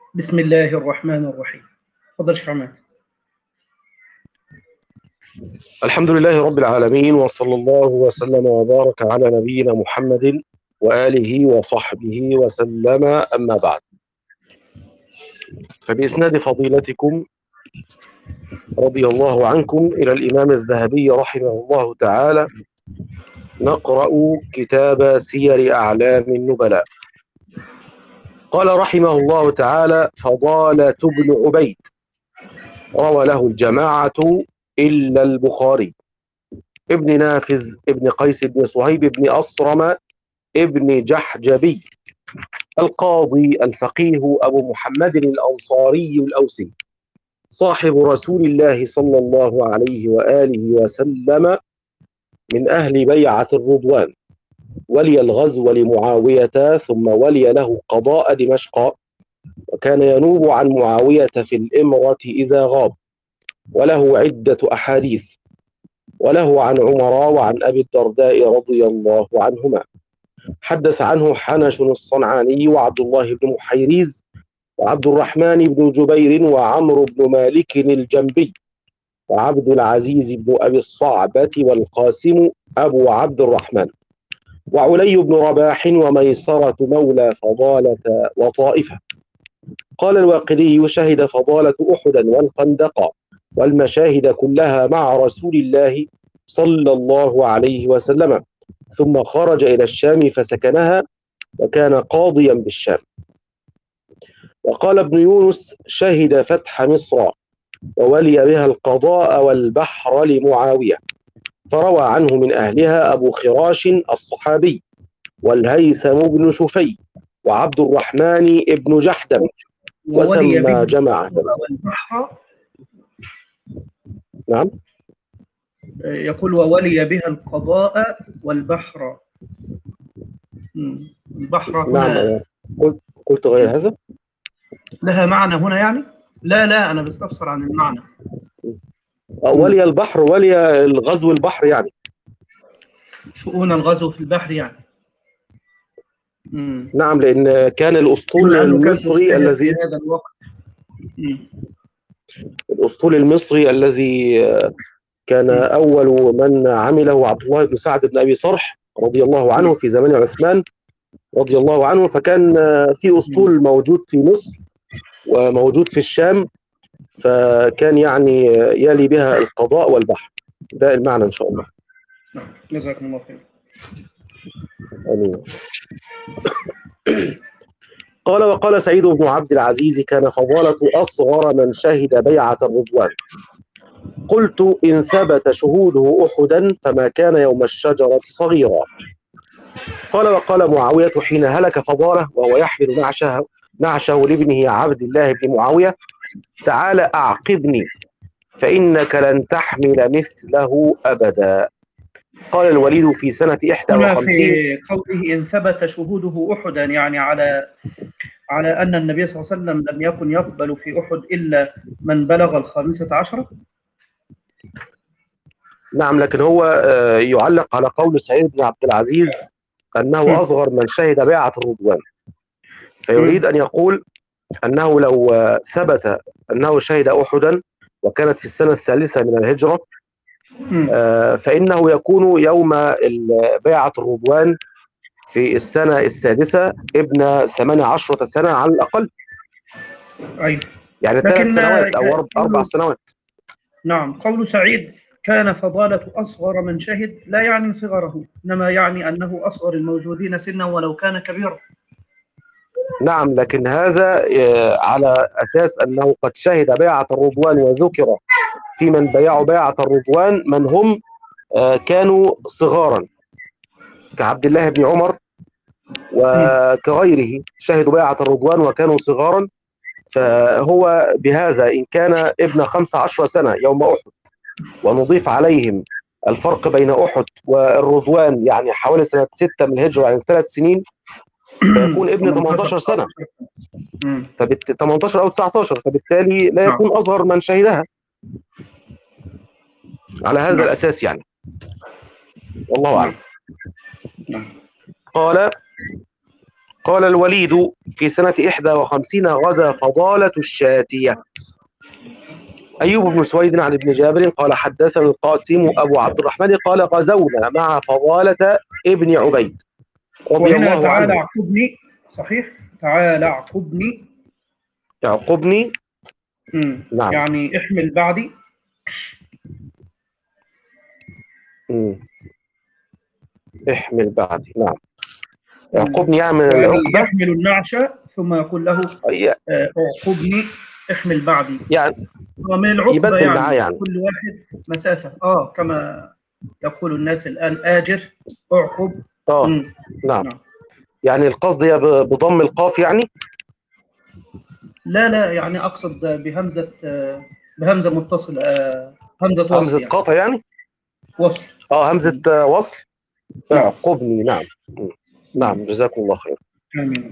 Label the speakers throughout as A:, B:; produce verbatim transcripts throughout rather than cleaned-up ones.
A: بسم الله الرحمن الرحيم. تفضل شيخ عماد.
B: الحمد لله رب العالمين، وصلى الله وسلم وبارك على نبينا محمد وآله وصحبه وسلم، أما بعد. فبإسناد فضيلتكم رضي الله عنكم إلى الإمام الذهبي رحمه الله تعالى نقرأ كتاب سير أعلام النبلاء. قال رحمه الله تعالى: فضالة بن عبيد روى له الجماعة إلا البخاري. ابن نافذ ابن قيس بن صهيب بن أصرم ابن جحجبي القاضي الفقيه أبو محمد الأنصاري الأوسي، صاحب رسول الله صلى الله عليه وآله وسلم، من أهل بيعة الرضوان، ولي الغزو لمعاوية، ثم ولي له قضاء دمشق، وكان ينوب عن معاوية في الإمرة إذا غاب، وله عدة أحاديث، وله عن عمر وعن أبي الدرداء رضي الله عنهما. حدث عنه حنش الصنعاني وعبد الله بن محيريز وعبد الرحمن بن جبير وعمرو بن مالك الجنبي وعبد العزيز بن أبي الصعبة والقاسم أبو عبد الرحمن وعلي بن رباح وميسرة مولى فضالة وطائفة. قال الواقدي: شهد فضالة أحدا والخندق والمشاهد كلها مع رسول الله صلى الله عليه وسلم، ثم خرج إلى الشام فسكنها، وكان قاضيا بالشام. وقال ابن يونس: شهد فتح مصر وولي بها القضاء والبحر لمعاوية، فروى عنه من أهلها أبو خراش الصحابي والهيثم بن شفي وعبد الرحمن بن جحدم،
A: وولي به
B: وسمى جماعة.
A: والبحر.
B: نعم،
A: يقول: وولي بها القضاء والبحر. مم. البحر هنا
B: نعم، قلت, قلت غير هذا.
A: لها معنى هنا يعني؟ لا لا أنا بستفسر عن المعنى.
B: ولي البحر، ولي الغزو البحر يعني
A: شؤون الغزو في البحر يعني. مم.
B: نعم، لأن كان الأسطول
A: بما أنه كان
B: المصري
A: مجتهد في
B: الذي
A: هذا الوقت. مم.
B: الأسطول المصري الذي كان
A: مم.
B: أول من عمله عبد الله بن سعد بن أبي صرح رضي الله عنه في زمن عثمان رضي الله عنه، فكان في أسطول موجود في مصر وموجود في الشام، فكان يعني يلي بها القضاء والبحر. ده المعنى إن شاء الله.
A: جزاكم الله خير.
B: آمين. قال: وقال سعيد بن عبد العزيز: كان فضالة أصغر من شهد بيعة الرضوان. قلت: إن ثبت شهوده أحدا فما كان يوم الشجرة صغيرا. قال: وقال معاوية حين هلك فضالة وهو يحمل نعشه نعشه لابنه عبد الله بن معاوية: تعال أعقبني فإنك لن تحمل مثله أبدا. قال الوليد: في سنة إحدى
A: هنا
B: وخمسين.
A: في قوله إن ثبت شهوده أحدا، يعني على على أن النبي صلى الله عليه وسلم لم يكن يقبل في أحد إلا من بلغ الخامسة عشرة.
B: نعم، لكن هو يعلق على قول سعيد بن عبد العزيز أنه أصغر من شهد بيعة الرضوان، فيريد أن يقول أنه لو ثبت أنه شهد أحدا وكانت في السنة الثالثة من الهجرة، فإنه يكون يوم بيعة الرضوان في السنة السادسة ابن ثمان عشرة سنة على الأقل.
A: أيوة.
B: يعني ثلاث سنوات أو أربع سنوات.
A: نعم. قول سعيد كان فضالة أصغر من شهد لا يعني صغره، إنما يعني أنه أصغر الموجودين سنا ولو كان كبيرا.
B: نعم، لكن هذا على أساس أنه قد شهد بيعة الرضوان، وذكر في من بيعوا بيعة الرضوان من هم كانوا صغارا كعبد الله بن عمر وكغيره، شهدوا بيعة الرضوان وكانوا صغارا. فهو بهذا إن كان ابن خمس عشر سنة يوم أحد، ونضيف عليهم الفرق بين أحد والرضوان يعني حوالي سنة ستة من الهجرة، يعني ثلاث سنين، فيكون ابن ثمانية عشر سنة، فبالت... ثمانية عشر أو تسعة عشر، فبالتالي لا يكون أصغر من شهدها على هذا الأساس يعني. والله أعلم. قال: قال الوليد في سنة إحدى وخمسين غزا فضالة الشاتية. أيوب بن سويد عن ابن جابر قال حدثنا القاسم أبو عبد الرحمن قال غزونا مع فضالة ابن عبيد رضي
A: وهنا
B: الله
A: تعالى
B: عنه.
A: اعقبني، صحيح، تعالى اعقبني.
B: يعقبني.
A: مم.
B: نعم.
A: يعني احمل بعدي.
B: مم. احمل بعدي. نعم.
A: مم.
B: يعقبني يعمل
A: يعني
B: العقبة،
A: يحمل النعش ثم يقول له
B: ي-
A: آه، اعقبني، احمل بعدي.
B: يعني
A: ومن العقبة
B: يبدل معاه
A: يعني
B: يعني.
A: كل واحد مسافة، اه كما يقول الناس الآن آجر، اعقب.
B: اه.
A: مم.
B: نعم.
A: نعم.
B: يعني القصد هي ب- بضم القاف يعني.
A: لا لا، يعني أقصد بهمزة آه، بهمزة متصلة، آه، همزة وصل
B: همزة
A: يعني،
B: قاطع يعني.
A: وصل.
B: اه همزة
A: مم.
B: آه، وصل.
A: نعم.
B: اعقبني. نعم. مم.
A: مم.
B: نعم جزاكم الله خير.
A: آمين.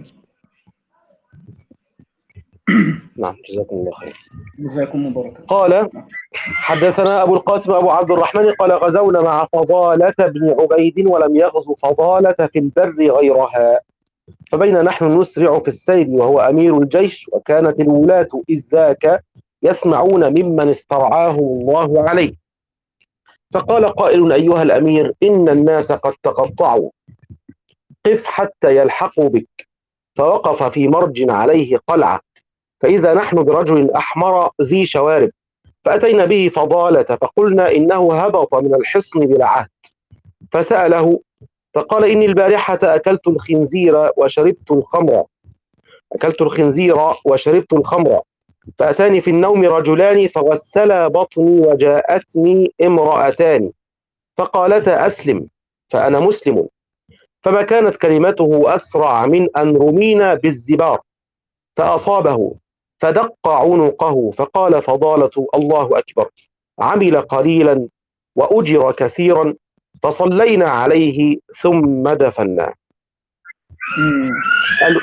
B: نعم جزاكم الله خير.
A: جزاكم مباركة.
B: قال
A: نعم.
B: حدثنا أبو القاسم أبو عبد الرحمن قال غزونا مع فضالة بن عبيد ولم يغزو فضالة في البر غيرها، فبين نحن نسرع في السير وهو أمير الجيش، وكانت الولاة إذ ذاك يسمعون ممن استرعاه الله عليه، فقال قائل أيها الأمير إن الناس قد تقطعوا، قف حتى يلحقوا بك. فوقف في مرج عليه قلعة، فإذا نحن برجل أحمر ذي شوارب، فأتينا به فضالة فقلنا إنه هبط من الحصن بلا عهد، فسأله فقال إني البارحة أكلت الخنزير وشربت الخمر أكلت الخنزير وشربت الخمر فأتاني في النوم رجلان فغسلا بطني وجاءتني امرأتان فقالتا أسلم فأنا مسلم، فما كانت كلمته أسرع من أن رمينا بالزبار فأصابه فدق عنقه، فقال فضالة الله أكبر، عمل قليلا وأجر كثيرا، فصلينا عليه ثم دفناه.
A: مم.
B: قال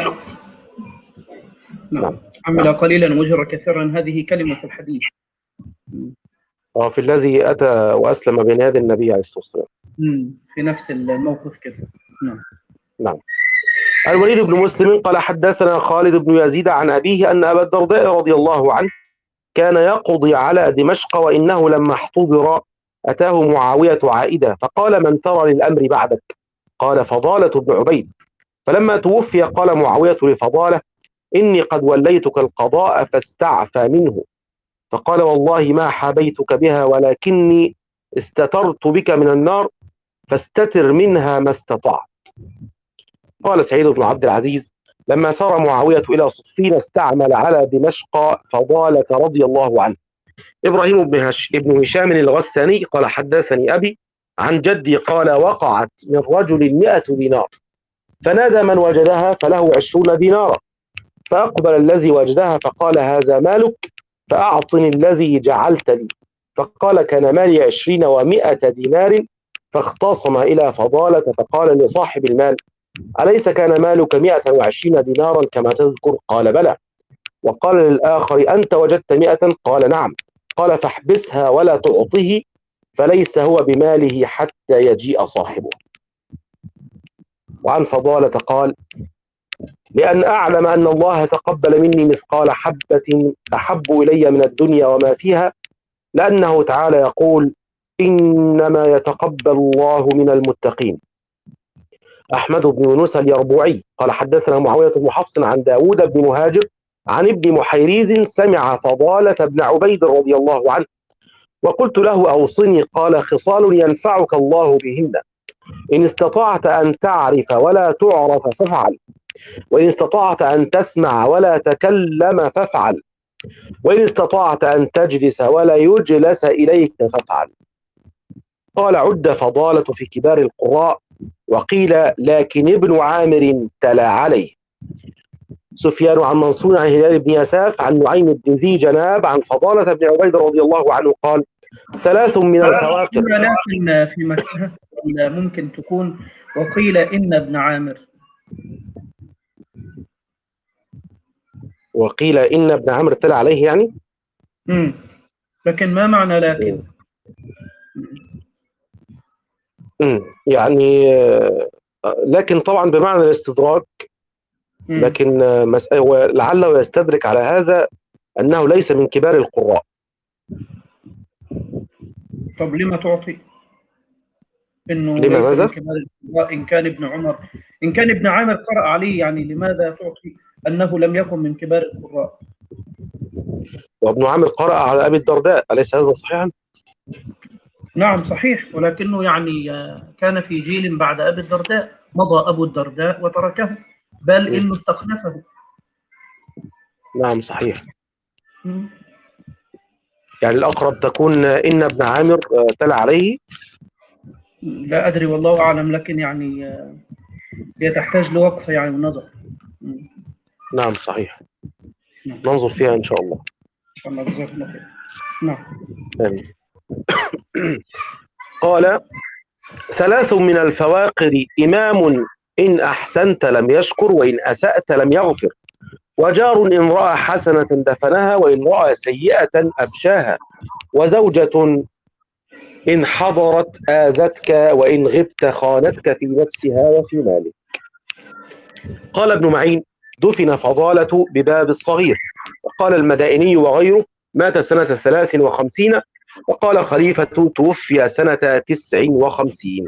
A: نعم.
B: نعم.
A: عمل قليلا وجر كثيرا، هذه كلمة في الحديث. مم.
B: في الذي أتى وأسلم بين يدي النبي عليه الصلاة والسلام.
A: مم. في نفس الموقف كذا. نعم.
B: نعم. الوليد بن مسلم قال حدثنا خالد بن يزيد عن أبيه أن أبا الدرداء رضي الله عنه كان يقضي على دمشق، وإنه لما احتضر أتاه معاوية عائدة فقال من ترى للأمر بعدك؟ قال فضالة بن عبيد. فلما توفي قال معاوية لفضالة إني قد وليتك القضاء فاستعفى منه، فقال والله ما حابيتك بها ولكني استترت بك من النار فاستتر منها ما استطعت. قال سعيد بن عبد العزيز لما سار معاوية إلى صفين استعمل على دمشق فضالة رضي الله عنه. إبراهيم بن, هش... بن هشام الغساني قال حدثني أبي عن جدي قال وقعت من رجل مئة دينار فنادى من وجدها فله عشرون دينارا، فأقبل الذي وجدها فقال هذا مالك فأعطني الذي جعلت لي، فقال كان مالي عشرين ومائة دينار، فاختصم إلى فضالة فقال لصاحب المال أليس كان مالك مائة وعشرين دينارا كما تذكر؟ قال بلى. وقال للآخر أنت وجدت مائة؟ قال نعم. قال فاحبسها ولا تعطه فليس هو بماله حتى يجيء صاحبه. وعن فضالة قال لأن أعلم أن الله تقبل مني مثقال حبة أحب إلي من الدنيا وما فيها، لأنه تعالى يقول إنما يتقبل الله من المتقين. أحمد بن يونس اليربوعي قال حدثنا معاوية بن حفص عن داود بن مهاجر عن ابن محيريز سمع فضالة بن عبيد رضي الله عنه وقلت له أوصني، قال خصال ينفعك الله بهن، إن استطعت أن تعرف ولا تعرف فافعل، وإن استطعت أن تسمع ولا تكلم فافعل، وإن استطعت أن تجلس ولا يجلس إليك فافعل. قال عد فضالة في كبار القراء، وقيل لكن ابن عامر تلا عليه. سفيان عن منصور عن هلال بن يساف عن نعيم بن ذي جناب عن فضالة بن عبيد رضي الله عنه قال ثلاث من الفواقر.
A: لكن في مكة ممكن تكون وقيل إن ابن عامر.
B: وقيل إن ابن عامر تلا عليه يعني.
A: مم. لكن ما معنى لكن؟
B: مم. يعني لكن طبعا بمعنى الاستدراك،
A: مم.
B: لكن مس- ولعله يستدرك على هذا أنه ليس من كبار القراء.
A: طب لما تعطي انه
B: لما
A: ليس من
B: ماذا؟
A: كبار القراء ان كان ابن عمر، ان كان ابن عامر قرأ عليه، يعني لماذا تعطي انه لم يكن من كبار القراء؟
B: وابن عامر قرأ على أبي الدرداء، أليس هذا صحيحا؟
A: نعم صحيح، ولكنه يعني آه، كان في جيل بعد ابي الدرداء، مضى ابو الدرداء وتركه، بل
B: مم.
A: انه استخلفه.
B: نعم صحيح.
A: مم.
B: يعني الأقرب تكون إن ابن عامر آه، تلا عليه.
A: لا ادري والله اعلم، لكن يعني آه، هي تحتاج لوقفه يعني ونظر. مم.
B: نعم صحيح،
A: نعم
B: ننظر فيها إن شاء الله.
A: ان شاء الله، جزاك الله خير. نعم.
B: آمين. قال: ثلاث من الفواقر إمام إن أحسنت لم يشكر، وإن أسأت لم يغفر، وجار إن رأى حسنة دفنها، وإن رأى سيئة أبشاها، وزوجة إن حضرت آذتك، وإن غبت خانتك في نفسها وفي مالك. قال ابن معين: دفن فضالة بباب الصغير. وقال المدائني وغيره: مات سنة ثلاث وخمسين. وقال خليفة: توفي سنة تسع وخمسين.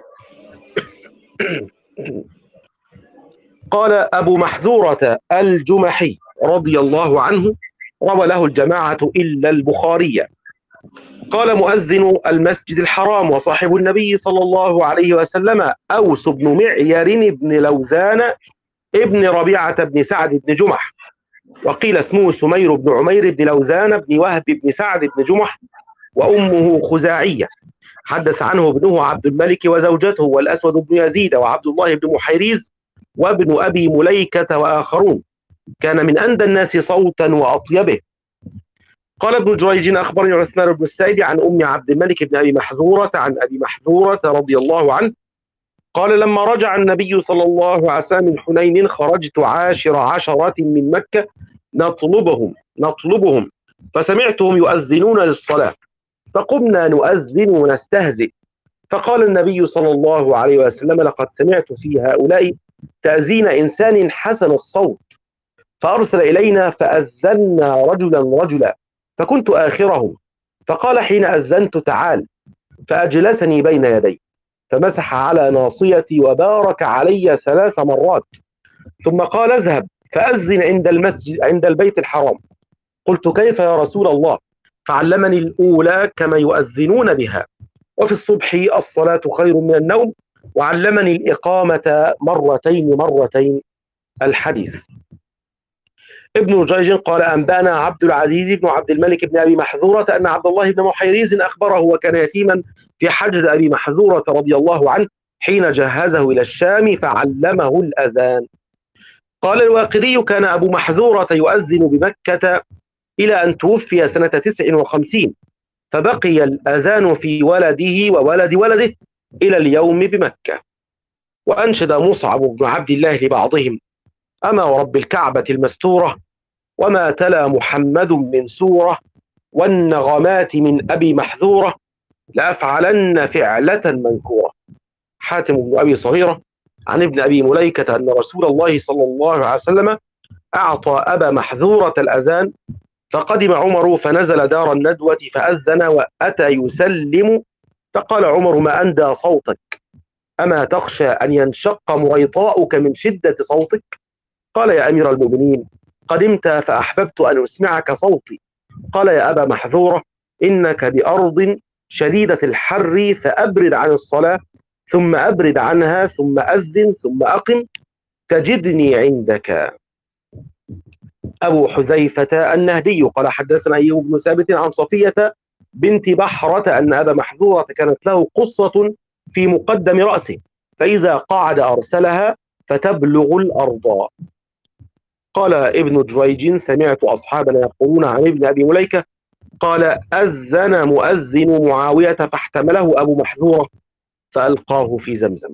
B: قال أبو محذورة الجمحي رضي الله عنه: روى له الجماعة إلا البخاري. قال مؤذن المسجد الحرام وصاحب النبي صلى الله عليه وسلم أوس بن معير بن لوذان ابن ربيعة بن سعد بن جمح، وقيل اسمه سمير بن عمير بن لوذان بن وهب بن سعد بن جمح، وأمه خزاعية. حدث عنه ابنه عبد الملك وزوجته والأسود بن يزيد وعبد الله بن محيريز وابن أبي مليكة وآخرون. كان من أندى الناس صوتا وأطيبه. قال ابن جريج: أخبرني عثمان بن السائب عن أم عبد الملك بن أبي محذورة عن أبي محذورة رضي الله عنه قال: لما رجع النبي صلى الله عليه وسلم من حنين خرجت عاشر عشرات من مكة نطلبهم نطلبهم فسمعتهم يؤذنون للصلاة، فقمنا نؤذن ونستهزئ، فقال النبي صلى الله عليه وسلم: لقد سمعت في هؤلاء تأذين إنسان حسن الصوت، فأرسل إلينا فأذنا رجلا رجلا، فكنت آخرهم، فقال حين أذنت: تعال، فأجلسني بين يدي، فمسح على ناصيتي وبارك علي ثلاث مرات، ثم قال: اذهب فأذن عند المسجد عند البيت الحرام. قلت: كيف يا رسول الله؟ فعلمني الأولى كما يؤذنون بها، وفي الصبح الصلاة خير من النوم، وعلمني الإقامة مرتين مرتين. الحديث. ابن جريج قال: أنبأنا عبد العزيز بن عبد الملك بن أبي محذورة أن عبد الله بن محيريز أخبره، وكان يتيما في حجر أبي محذورة رضي الله عنه حين جهزه إلى الشام فعلمه الأذان. قال الواقدي: كان أبو محذورة يؤذن بمكة إلى أن توفي سنة تسع وخمسين، فبقي الأذان في ولده وولد ولده إلى اليوم بمكة. وأنشد مصعب بن عبد الله لبعضهم: أما ورب الكعبة المستورة، وما تلا محمد من سورة، والنغمات من أبي محذورة، لأفعلن فعلة منكورة. حاتم بن أبي صغيرة عن ابن أبي مليكة أن رسول الله صلى الله عليه وسلم أعطى أبا محذورة الأذان، فقدم عمر فنزل دار الندوة فأذن وأتى يسلم، فقال عمر: ما أندى صوتك، أما تخشى أن ينشق مريطاؤك من شدة صوتك؟ قال: يا أمير المؤمنين، قدمت فأحببت أن أسمعك صوتي. قال: يا أبا محذورة، إنك بأرض شديدة الحر، فأبرد عن الصلاة، ثم أبرد عنها، ثم أذن، ثم أقم، تجدني عندك. أبو حذيفة النهدي قال: حدثنا أيوب بن ثابت عن صفية بنت بحرة أن أبا محذورة كانت له قصة في مقدم رأسه، فإذا قعد أرسلها فتبلغ الأرض. قال ابن جريج: سمعت أصحابنا يقولون عن ابن أبي مليكة قال: أذن مؤذن معاوية فاحتمله أبو محذورة فألقاه في زمزم.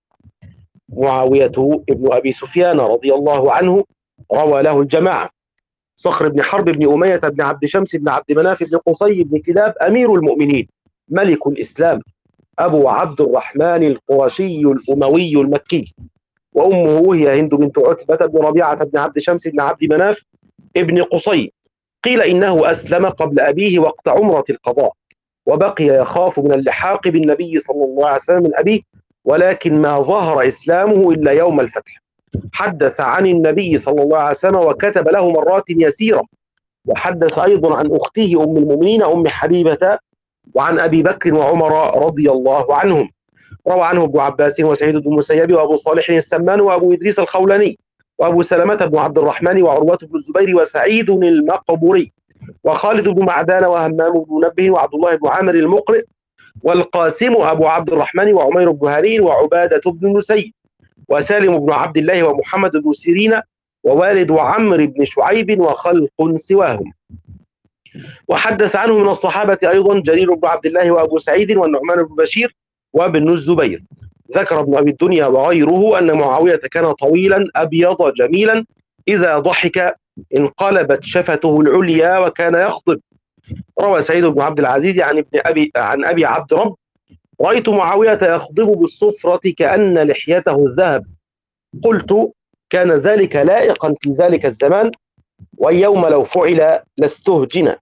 B: معاوية ابن أبي سفيان رضي الله عنه روى له الجماعة: صخر بن حرب بن أمية بن عبد شمس بن عبد مناف بن قصي بن كلاب أمير المؤمنين ملك الإسلام أبو عبد الرحمن القرشي الأموي المكي، وأمه هي هند بنت عتبة بن ربيعة بن عبد شمس بن عبد مناف ابن قصي. قيل إنه أسلم قبل أبيه وقت عمرة القضاء، وبقي يخاف من اللحاق بالنبي صلى الله عليه وسلم من أبيه، ولكن ما ظهر إسلامه إلا يوم الفتح. حدث عن النبي صلى الله عليه وسلم وكتب له مرات يسيرة. وحدث أيضا عن أخته أم المؤمنين أم حبيبة وعن أبي بكر وعمر رضي الله عنهم. روى عنه ابن عباس وسعيد بن المسيب وأبو صالح السمان وأبو إدريس الخولاني وأبو سلمة بن عبد الرحمن وعروة بن الزبير وسعيد المقبوري وخالد بن معدان وهمام بن منبه وعبد الله بن عامر المقرئ والقاسم أبو عبد الرحمن وعمير بن هارين وعبادة بن نسي وسالم بن عبد الله ومحمد بن سيرين ووالد عمرو بن شعيب وخلق سواهم. وحدث عنه من الصحابة أيضا جرير بن عبد الله وأبو سعيد والنعمان بن بشير وابن الزبير. ذكر ابن أبي الدنيا وغيره أن معاوية كان طويلا أبيض جميلا، إذا ضحك انقلبت شفته العليا وكان يخطب. روى سعيد بن عبد العزيز عن ابن أبي عن أبي عبد رب: رأيت معاوية يخضب بالصفرة كأن لحيته الذهب. قلت: كان ذلك لائقا في ذلك الزمان، واليوم لو فعل لاستهجن.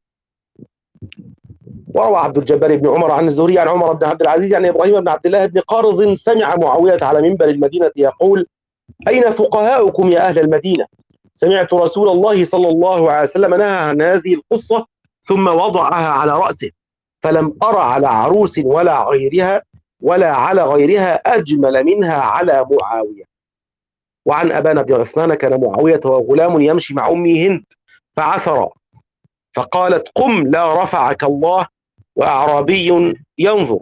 B: وروى عبد الجبار بن عمر عن الزهري عن عمر بن عبد العزيز عن إبراهيم بن عبد الله بن قارض سمع معاوية على منبر المدينة يقول: أين فقهاؤكم يا أهل المدينة؟ سمعت رسول الله صلى الله عليه وسلم نهى عن هذه القصة ثم وضعها على رأسه، فلم أرى على عروس ولا غيرها ولا على غيرها أجمل منها على معاوية. وعن أبان بن عثمان: كان معاوية وغلام يمشي مع أمه هند فعثر، فقالت: قم لا رفعك الله، وأعرابي ينظر.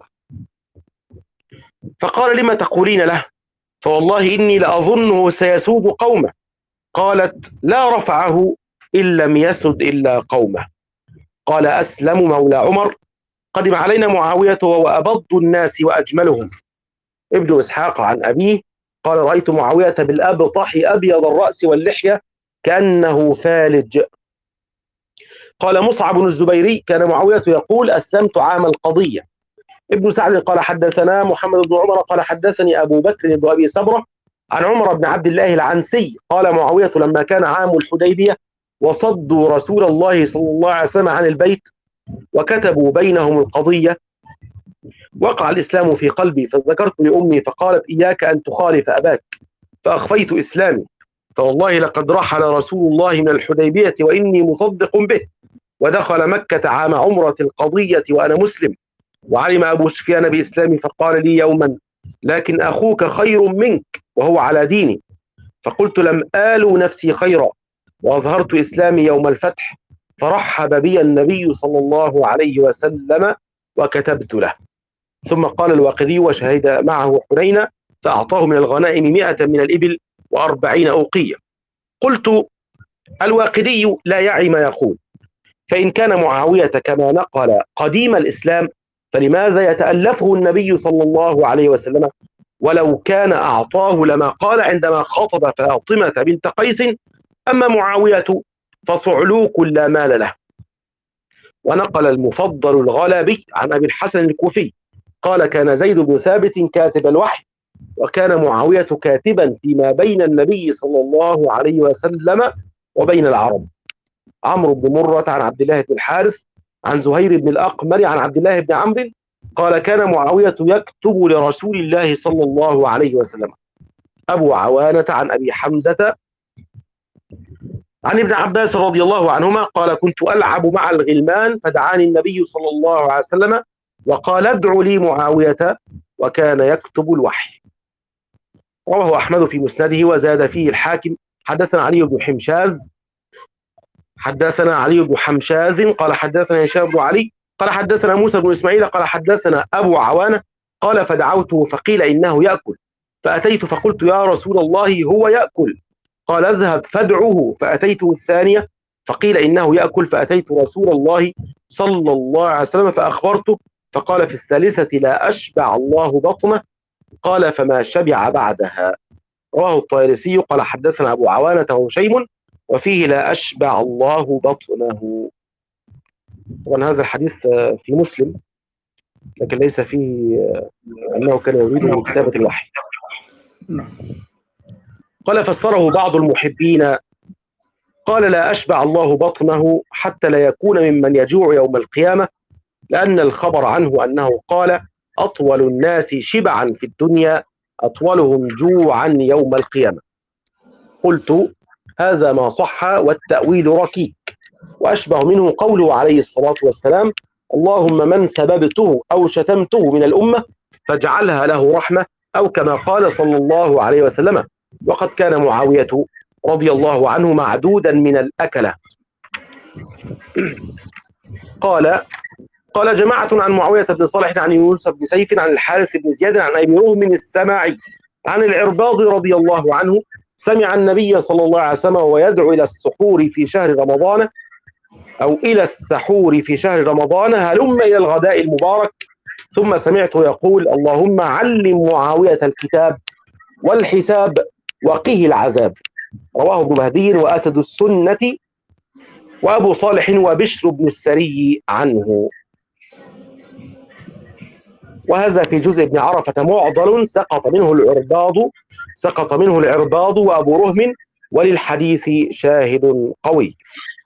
B: فقال: لما تقولين له؟ فوالله إني لأظنه سيسود قومه. قالت: لا رفعه إن لم يسد إلا قومه. قال أسلم مولى عمر: قدم علينا معاوية وهو أبض الناس وأجملهم. ابن إسحاق عن أبيه قال: رأيت معاوية بالأبطح أبيض الرأس واللحية كأنه فالج. قال مصعب بن الزبيري: كان معاوية يقول: أسلمت عام القضية. ابن سعد قال: حدثنا محمد بن عمر قال: حدثني أبو بكر بن أبي سبرة عن عمر بن عبد الله العنسي قال: معاوية لما كان عام الحديبية وصدوا رسول الله صلى الله عليه وسلم عن البيت وكتبوا بينهم القضية، وقع الإسلام في قلبي، فذكرت لأمي فقالت: إياك أن تخالف أباك، فأخفيت إسلامي، فوالله لقد رحل رسول الله من الحديبية وإني مصدق به، ودخل مكة عام عمرة القضية وأنا مسلم. وعلم أبو سفيان بإسلامي فقال لي يوما: لكن أخوك خير منك وهو على ديني. فقلت: لم آل نفسي خيرا، وأظهرت إسلامي يوم الفتح، فرحب بي النبي صلى الله عليه وسلم وكتبت له. ثم قال الواقدي: وشهد معه حنين فأعطاه من الغنائم مئة من الإبل وأربعين أوقية. قلت: الواقدي لا يعي ما يقول، فإن كان معاوية كما نقل قديم الإسلام فلماذا يتألفه النبي صلى الله عليه وسلم؟ ولو كان أعطاه لما قال عندما خطب فاطمة بنت قيس: أما معاوية فصعلوك لا مال له. ونقل المفضل الغلابي عن أبي الحسن الكوفي قال: كان زيد بن ثابت كاتب الوحي، وكان معاوية كاتبا فيما بين النبي صلى الله عليه وسلم وبين العرب. عمرو بن مرة عن عبد الله بن الحارث عن زهير بن الأقمر عن عبد الله بن عمرو قال: كان معاوية يكتب لرسول الله صلى الله عليه وسلم. أبو عوانة عن أبي حمزة عن ابن عباس رضي الله عنهما قال: كنت ألعب مع الغلمان فدعاني النبي صلى الله عليه وسلم وقال: ادع لي معاوية، وكان يكتب الوحي. رواه أحمد في مسنده وزاد فيه الحاكم: حدثنا علي بن حمشاز حدثنا علي بن حمشاز قال: حدثنا هشام بن علي قال: حدثنا موسى بن إسماعيل قال: حدثنا أبو عوانة قال: فدعوته فقيل إنه يأكل، فأتيت فقلت: يا رسول الله هو يأكل. قال: اذهب فادعه. فأتيته الثانية فقيل إنه يأكل، فأتيت رسول الله صلى الله عليه وسلم فأخبرته، فقال في الثالثة: لا أشبع الله بطنه. قال: فما شبع بعدها. رواه الطيالسي قال: حدثنا أبو عوانة وهشيم، وفيه: لا أشبع الله بطنه. طبعا هذا الحديث في مسلم، لكن ليس فيه أنه كان يريد من كتابة الوحي.
A: نعم.
B: قال فسره بعض المحبين قال لا أشبع الله بطنه حتى لا يكون ممن يجوع يوم القيامة، لأن الخبر عنه أنه قال أطول الناس شبعا في الدنيا أطولهم جوعا يوم القيامة. قلت هذا ما صح والتأويل ركيك، وأشبه منه قوله عليه الصلاة والسلام اللهم من سببته أو شتمته من الأمة فاجعلها له رحمة، أو كما قال صلى الله عليه وسلم. وقد كان معاوية رضي الله عنه معدودا من الأكلة. قال قال جماعة عن معاوية بن صالح عن يونس بن سيف عن الحارث بن زياد عن أبي رهم السماعي عن العرباض رضي الله عنه سمع النبي صلى الله عليه وسلم ويدعو إلى السحور في شهر رمضان أو إلى السحور في شهر رمضان هلم إلى الغداء المبارك، ثم سمعته يقول اللهم علم معاوية الكتاب والحساب وقه العذاب. رواه ابن مهدي وأسد السنة وأبو صالح وبشر بن السري عنه. وهذا في جزء ابن عرفة معضل سقط منه العرباض سقط منه العرباض وأبو رهم، وللحديث شاهد قوي.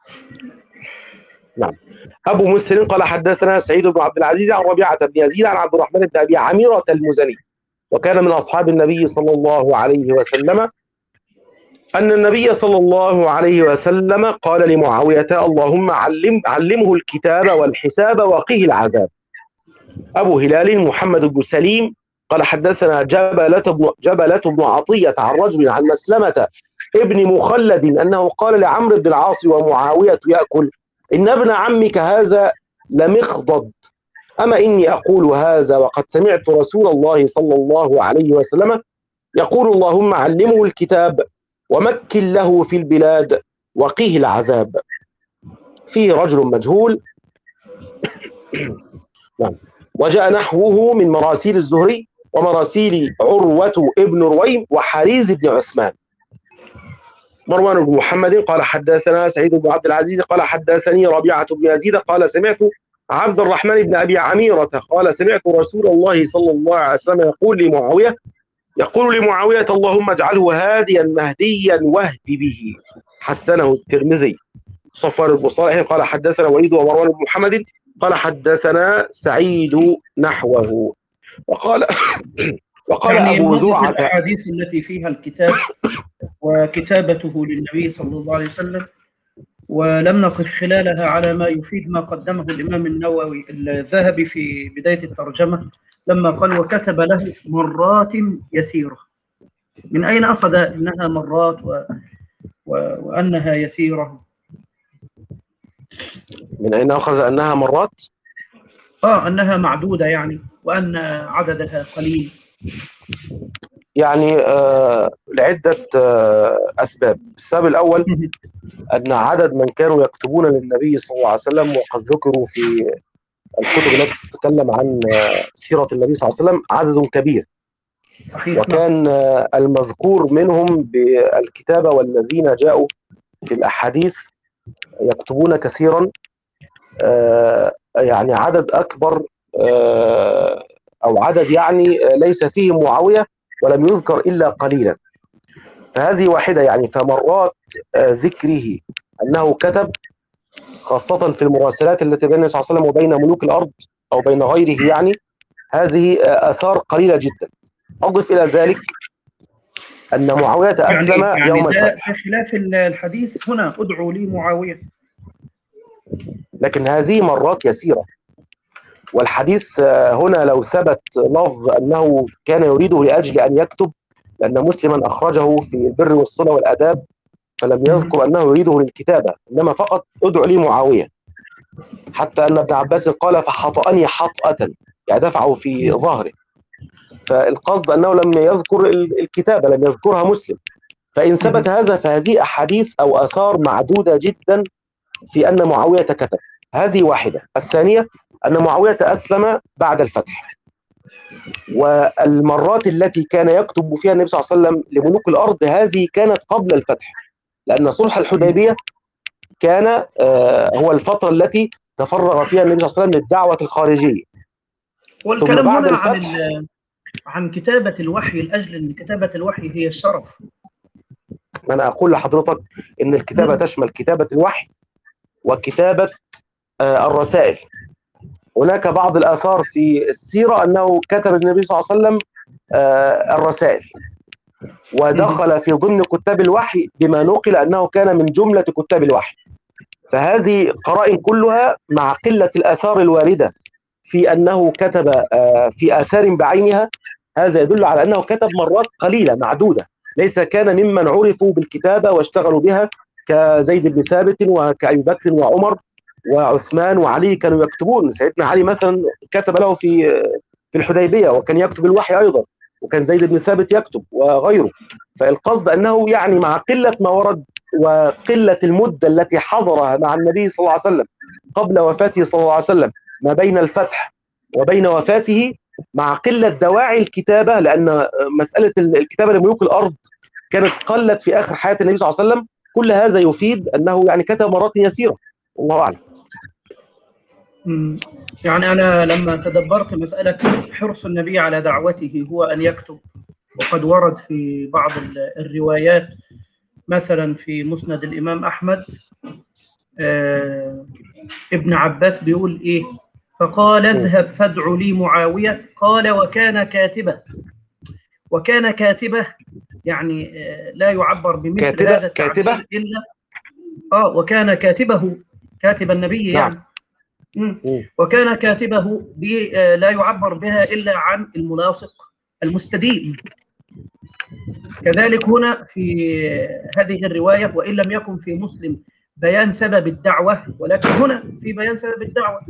B: نعم. أبو مسلم قال حدثنا سعيد بن عبد العزيز عن ربيعة بن يزيد عن عبد الرحمن بن أبي عميرة المزني، وكان من أصحاب النبي صلى الله عليه وسلم، أن النبي صلى الله عليه وسلم قال لمعاوية اللهم علم علمه الكتاب والحساب وقه العذاب. أبو هلال محمد بن سليم قال حدثنا جبلة بن, جبلة بن عطية عن رجل عن مسلمة ابن مخلد أنه قال لعمرو بن العاص ومعاوية يأكل إن ابن عمك هذا لمخضد، أما إني أقول هذا وقد سمعت رسول الله صلى الله عليه وسلم يقول اللهم علمه الكتاب ومكن له في البلاد وقيه العذاب. فيه رجل مجهول. نعم. وجاء نحوه من مراسيل الزهري ومراسيل عروة ابن رويم وحريز بن عثمان. مروان بن محمد قال حدثنا سعيد بن عبد العزيز قال حدثني ربيعة بن يزيد قال سمعت عبد الرحمن بن أبي عميرة قال سمعت رسول الله صلى الله عليه وسلم يقول لمعاوية يقول لمعاوية اللهم اجعله هاديا مهديا واهد به. حسنه الترمذي. صفوان بن صالح قال حدثنا وليد ومروان بن محمد قال حدثنا سعيد نحوه. وقال وقال
A: يعني
B: أبو زرعة
A: الأحاديث التي فيها الكتاب وكتابته للنبي صلى الله عليه وسلم، ولم نقف خلالها على ما يفيد ما قدمه الإمام النووي الذهبي في بداية الترجمة لما قال وكتب له مرات يسيرة. من أين أخذ إنها مرات و... و... وأنها يسيرة؟
B: من أين أخذ أنها مرات؟
A: آه أنها معدودة يعني، وأن عددها قليل.
B: يعني آه لعدة آه أسباب. السبب الأول أن عدد من كانوا يكتبون للنبي صلى الله عليه وسلم وقد ذكروا في الكتب التي تتكلم عن آه سيرة النبي صلى الله عليه وسلم عدد كبير.
A: صحيح.
B: وكان آه المذكور منهم بالكتابة والذين جاءوا في الأحاديث يكتبون كثيرا، آه يعني عدد أكبر آه أو عدد يعني ليس فيه معاوية ولم يذكر إلا قليلا. فهذه واحدة يعني. فمرات آه ذكره أنه كتب خاصة في المراسلات التي بين النبي صلى الله عليه وسلم وبين ملوك الأرض أو بين غيره، يعني هذه آه آثار قليلة جدا. أضف إلى ذلك أن معاوية أسلم
A: يعني
B: يوم
A: يعني
B: الفتح.
A: خلاف الحديث هنا ادعوا لي معاوية،
B: لكن هذه مرات يسيرة. والحديث هنا لو ثبت لفظ أنه كان يريده لأجل أن يكتب، لأن مسلما أخرجه في البر والصلة والآداب فلم يذكر أنه يريده للكتابة، إنما فقط ادعو لي معاوية. حتى أن ابن عباس قال فحطأني حطأة، يعني دفعه في ظهره. فالقصد أنه لم يذكر الكتابة، لم يذكرها مسلم. فإن ثبت هذا فهذه أحاديث أو آثار معدودة جدا في أن معاوية كتب. هذه واحدة. الثانية أن معاوية أسلم بعد الفتح، والمرات التي كان يكتب فيها النبي صلى الله عليه وسلم لملوك الأرض هذه كانت قبل الفتح، لأن صلح الحديبية كان آه هو الفترة التي تفرغ فيها النبي صلى الله عليه وسلم للدعوة الخارجية.
A: والكلام هنا عن عن كتابة الوحي لأجل أن كتابة الوحي هي الشرف،
B: ما أنا أقول لحضرتك إن الكتابة تشمل كتابة الوحي وكتابة آه الرسائل. هناك بعض الآثار في السيرة أنه كتب النبي صلى الله عليه وسلم آه الرسائل، ودخل في ضمن كتاب الوحي بما نقل أنه كان من جملة كتاب الوحي. فهذه قرائن كلها مع قلة الآثار الواردة في أنه كتب آه في آثار بعينها، هذا يدل على أنه كتب مرات قليلة معدودة، ليس كان ممن عرفوا بالكتابة واشتغلوا بها كزيد بن ثابت وكأبي بكر وعمر وعثمان وعلي كانوا يكتبون. سيدنا علي مثلا كتب له في في الحديبية وكان يكتب الوحي أيضا، وكان زيد بن ثابت يكتب وغيره. فالقصد أنه يعني مع قلة ما ورد وقلة المدة التي حضرها مع النبي صلى الله عليه وسلم قبل وفاته صلى الله عليه وسلم ما بين الفتح وبين وفاته، مع قلة دواعي الكتابة، لأن مسألة الكتابة لملوك الأرض كانت قلت في آخر حياة النبي صلى الله عليه وسلم. كل هذا يفيد أنه يعني كتب مرات يسيرة، والله أعلم.
A: يعني أنا لما تدبرت مسألة حرص النبي على دعوته هو أن يكتب، وقد ورد في بعض الروايات مثلا في مسند الإمام أحمد آه ابن عباس بيقول إيه: فقال اذهب فادع لي معاوية، قال وكان كاتبة. وكان كاتبة يعني آه لا يعبر بمثل
B: كاتبة
A: هذا التعبير
B: كاتبة
A: إلا آه وكان كاتبه، كاتب النبي يعني.
B: نعم.
A: مم. وكان كاتبه آه لا يعبر بها إلا عن الملاصق المستديم. كذلك هنا في هذه الرواية، وإن لم يكن في مسلم بيان سبب الدعوة، ولكن هنا في بيان سبب الدعوة.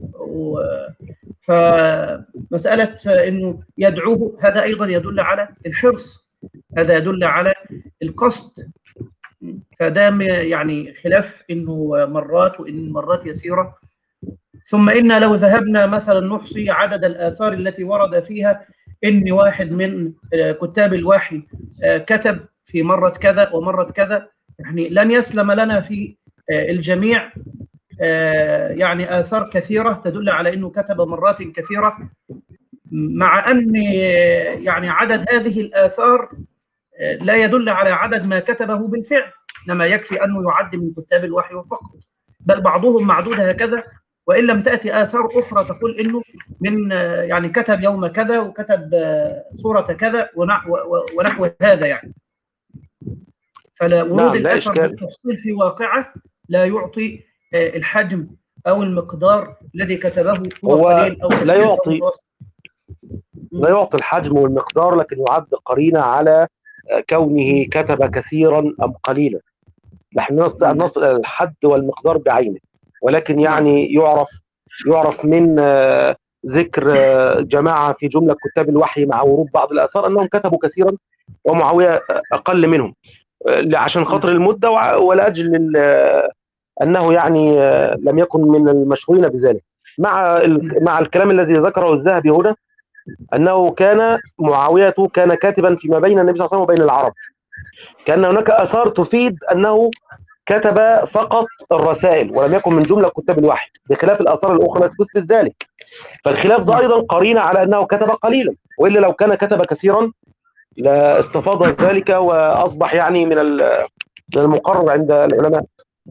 A: فمسألة أنه يدعوه هذا أيضا يدل على الحرص، هذا يدل على القصد. فدام يعني خلاف أنه مرات وإن مرات يسيرة. ثم إن لو ذهبنا مثلا نحصي عدد الآثار التي ورد فيها إن واحد من كتاب الوحي كتب في مرة كذا ومرة كذا، يعني لن يسلم لنا في الجميع يعني آثار كثيرة تدل على أنه كتب مرات كثيرة، مع أن يعني عدد هذه الآثار لا يدل على عدد ما كتبه بالفعل، إنما يكفي أنه يعد من كتاب الوحي فقط، بل بعضهم معدود هكذا، وإن لم تأتي آثار أخرى تقول إنه من يعني كتب يوم كذا وكتب سورة كذا ونحو هذا يعني. فلا ورود
B: نعم
A: الأثر بالتفصيل في واقعه لا يعطي الحجم أو المقدار الذي كتبه هو,
B: هو
A: قليل أو
B: لا يعطي لا يعطي الحجم والمقدار، لكن يعد قرينة على كونه كتب كثيرا أم قليلا. نحن نستطيع أن نصل إلى الحد والمقدار بعينه، ولكن يعني يعرف يعرف من ذكر جماعة في جملة كتاب الوحي مع ورود بعض الآثار أنهم كتبوا كثيرا ومعاوية أقل منهم، عشان خاطر المدة ولأجل أنه يعني لم يكن من المشهورين بذلك. مع مع الكلام الذي ذكره الذهبي هنا أنه كان معاوية كان كاتبا فيما بين النبي صلى الله عليه وسلم وبين العرب، كأن هناك آثار تفيد أنه كتب فقط الرسائل ولم يكن من جملة كتاب الوحي، بخلاف الآثار الأخرى التي تثبت ذلك. فالخلاف ده أيضا قرينة على أنه كتب قليلا، وإلا لو كان كتب كثيرا لاستفاض ذلك وأصبح يعني من المقرر عند العلماء.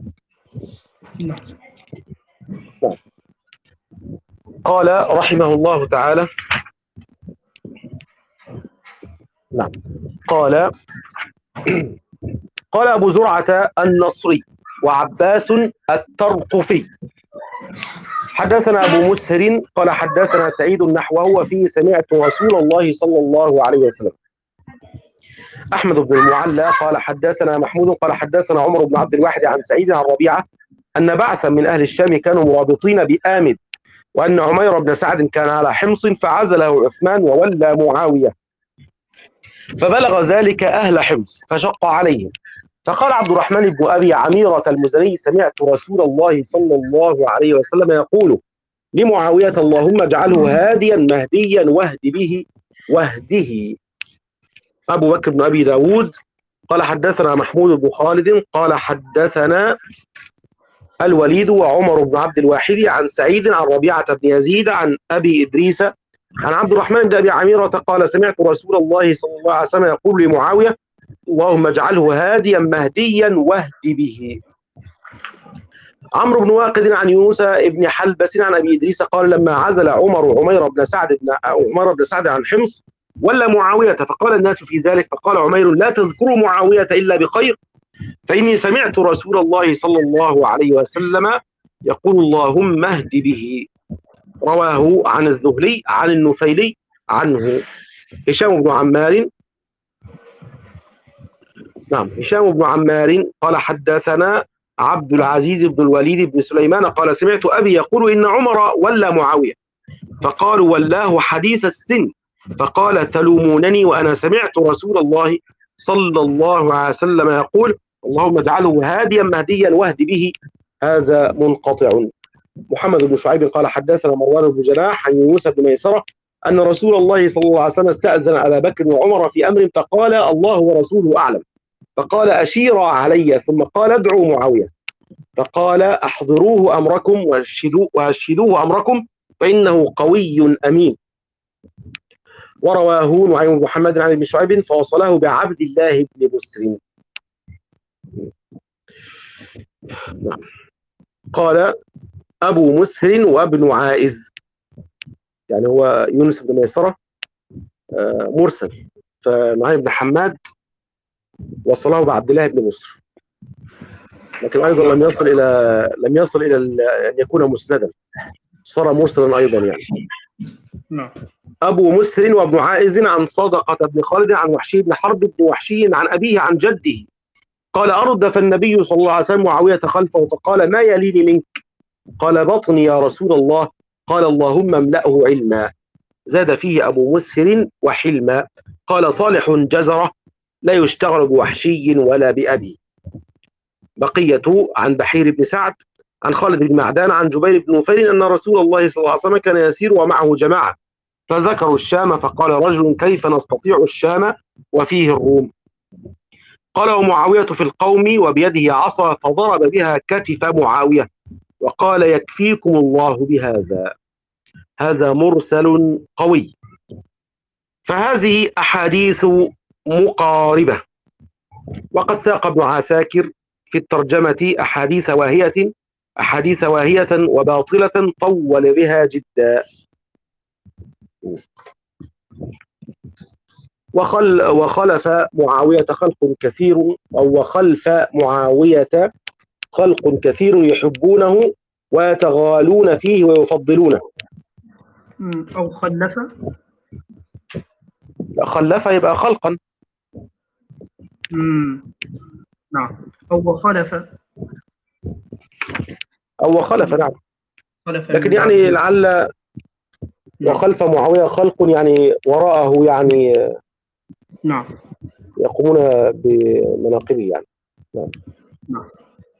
B: قال رحمه الله تعالى: نعم قال قال أبو زرعة النصري وعباس الترطفي حدثنا أبو مسهر قال حدثنا سعيد نحوه وفيه سمعت رسول الله صلى الله عليه وسلم. أحمد بن المعلى قال حدثنا محمود قال حدثنا عمر بن عبد الواحد عن سعيد عن ربيعة أن بعثا من أهل الشام كانوا مرابطين بآمد، وأن عمير بن سعد كان على حمص فعزله عثمان وولى معاوية، فبلغ ذلك أهل حمص فشق عليهم، فقال عبد الرحمن بن أبي عميرة المزني سمعت رسول الله صلى الله عليه وسلم يقول لمعاوية اللهم اجعله هاديا مهديا واهد به واهده. أبو بكر بن أبي داود قال حدثنا محمود بن خالد قال حدثنا الوليد وعمر بن عبد الواحد عن سعيد عن ربيعة بن يزيد عن أبي إدريس عن عبد الرحمن بن أبي عميرة قال سمعت رسول الله صلى الله عليه وسلم يقول لمعاوية اللهم اجعله هاديا مهديا واهد به. عمرو بن واقد عن يونس بن حلبس عن ابي ادريس قال لما عزل عمر عمير بن سعد بن عمر بن سعد عن حمص ولا معاويه فقال الناس في ذلك، فقال عمير لا تذكروا معاويه الا بخير، فاني سمعت رسول الله صلى الله عليه وسلم يقول اللهم اهد به. رواه عن الذهلي عن النفيلي عنه. هشام بن عمار نعم هشام بن عمار قال حدثنا عبد العزيز بن الوليد بن سليمان قال سمعت أبي يقول إن عمر ولى معاوية، فقالوا ولاه حديث السن، فقال تلومونني وأنا سمعت رسول الله صلى الله عليه وسلم يقول اللهم اجعله هاديا مهديا واهد به. هذا منقطع. محمد بن شعيب قال حدثنا مروان بن جناح عن يونس بن ميسرة أن رسول الله صلى الله عليه وسلم استأذن أبا بكر وعمر في أمر فقال الله ورسوله أعلم، فقال أشيرا علي، ثم قال ادعوا معاوية، فقال أحضروه أمركم وأشهدوه, وأشهدوه أمركم فإنه قوي أمين. ورواه نعيم بن محمد عن ابن شعيب فوصله بعبد الله بن بسر. قال أبو مسهر وابن عائذ، يعني هو يونس بن ميسرة مرسل، فنعيم بن حماد وصله بعبد الله بن مسر، لكن ايضا لم يصل الى لم يصل الى ان يكون مسندا، صار مرسلا ايضا يعني.
A: نعم.
B: ابو مسهر وابن عائذ عن صدقة بن خالد عن وحشي بن حرب بن وحشي عن ابيه عن جده قال اردف النبي صلى الله عليه وسلم معاوية خلفه فقال ما يليني منك؟ قال بطني يا رسول الله. قال اللهم املأه علما. زاد فيه ابو مسهر وحلما. قال صالح جزرة لا يشتغل بوحشي ولا بأبي. بقية عن بحير بن سعد عن خالد بن معدان عن جبير بن نفير أن رسول الله صلى الله عليه وسلم كان يسير ومعه جماعة فذكروا الشام فقال رجل كيف نستطيع الشام وفيه الروم؟ قال ومعاوية في القوم وبيده عصا فضرب بها كتف معاوية وقال يكفيكم الله بهذا. هذا مرسل قوي. فهذه أحاديث مقاربة. وقد ساق ابن عساكر في الترجمة أحاديث واهية أحاديث واهية وباطلة طول بها جدا. وخل وخلف معاوية خلق كثير أو وخلف معاوية خلق كثير يحبونه ويتغالون فيه ويفضلونه.
A: أو خلف
B: خلف يبقى خلقا.
A: مم. نعم. أو خلف
B: أو خلف نعم.
A: خلف
B: لكن يعني لعل وخلف معاوية خلق يعني وراءه يعني
A: نعم
B: يقومون بمناقبه يعني. نعم.
A: نعم.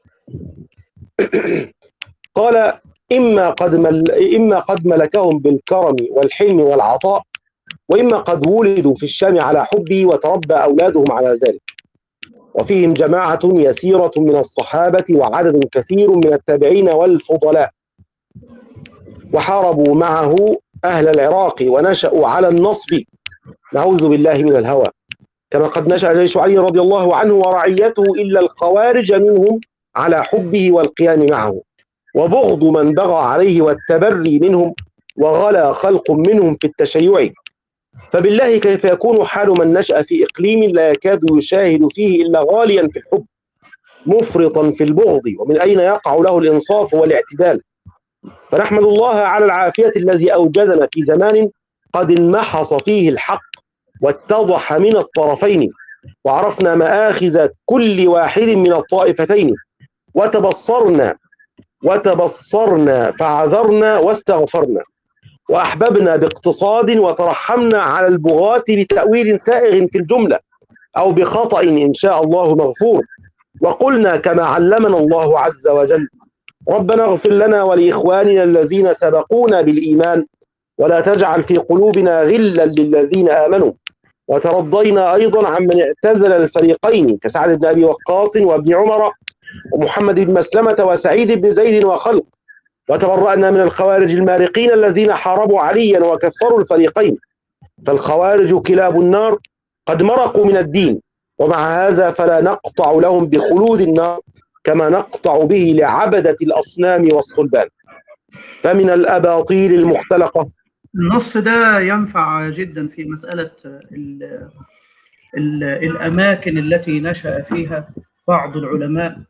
B: قال إما قد مل إما قد ملكهم بالكرم والحلم والعطاء، وإما قد ولدوا في الشام على حبه وتربى أولادهم على ذلك. وفيهم جماعة يسيرة من الصحابة وعدد كثير من التابعين والفضلاء، وحاربوا معه أهل العراق ونشأوا على النصب، نعوذ بالله من الهوى، كما قد نشأ جيش علي رضي الله عنه ورعيته إلا الخوارج منهم على حبه والقيام معه، وبغض من بغى عليه والتبري منهم، وغلا خلق منهم في التشيع. فبالله كيف يكون حال من نشأ في إقليم لا يكاد يشاهد فيه إلا غاليا في الحب مفرطا في البغض، ومن أين يقع له الإنصاف والاعتدال؟ فنحمد الله على العافية الذي أوجدنا في زمان قد انمحص فيه الحق واتضح من الطرفين، وعرفنا مآخذ كل واحد من الطائفتين، وتبصرنا وتبصرنا فعذرنا واستغفرنا، وأحببنا باقتصاد وترحمنا على البغاة بتأويل سائغ في الجملة أو بخطأ إن شاء الله مغفور. وقلنا كما علمنا الله عز وجل ربنا اغفر لنا ولإخواننا الذين سبقونا بالإيمان ولا تجعل في قلوبنا غلا للذين آمنوا. وترضينا أيضا عمن اعتزل الفريقين كسعد بن أبي وقاص وابن عمر ومحمد بن مسلمة وسعيد بن زيد وخلق. وتبرأنا من الخوارج المارقين الذين حاربوا عليا وكفروا الفريقين، فالخوارج كلاب النار قد مرقوا من الدين ومع هذا فلا نقطع لهم بخلود النار كما نقطع به لعبدة الأصنام والصلبان. فمن الأباطيل المختلقة.
A: النص ده ينفع جدا في مسألة ال ال الأماكن التي نشأ فيها بعض العلماء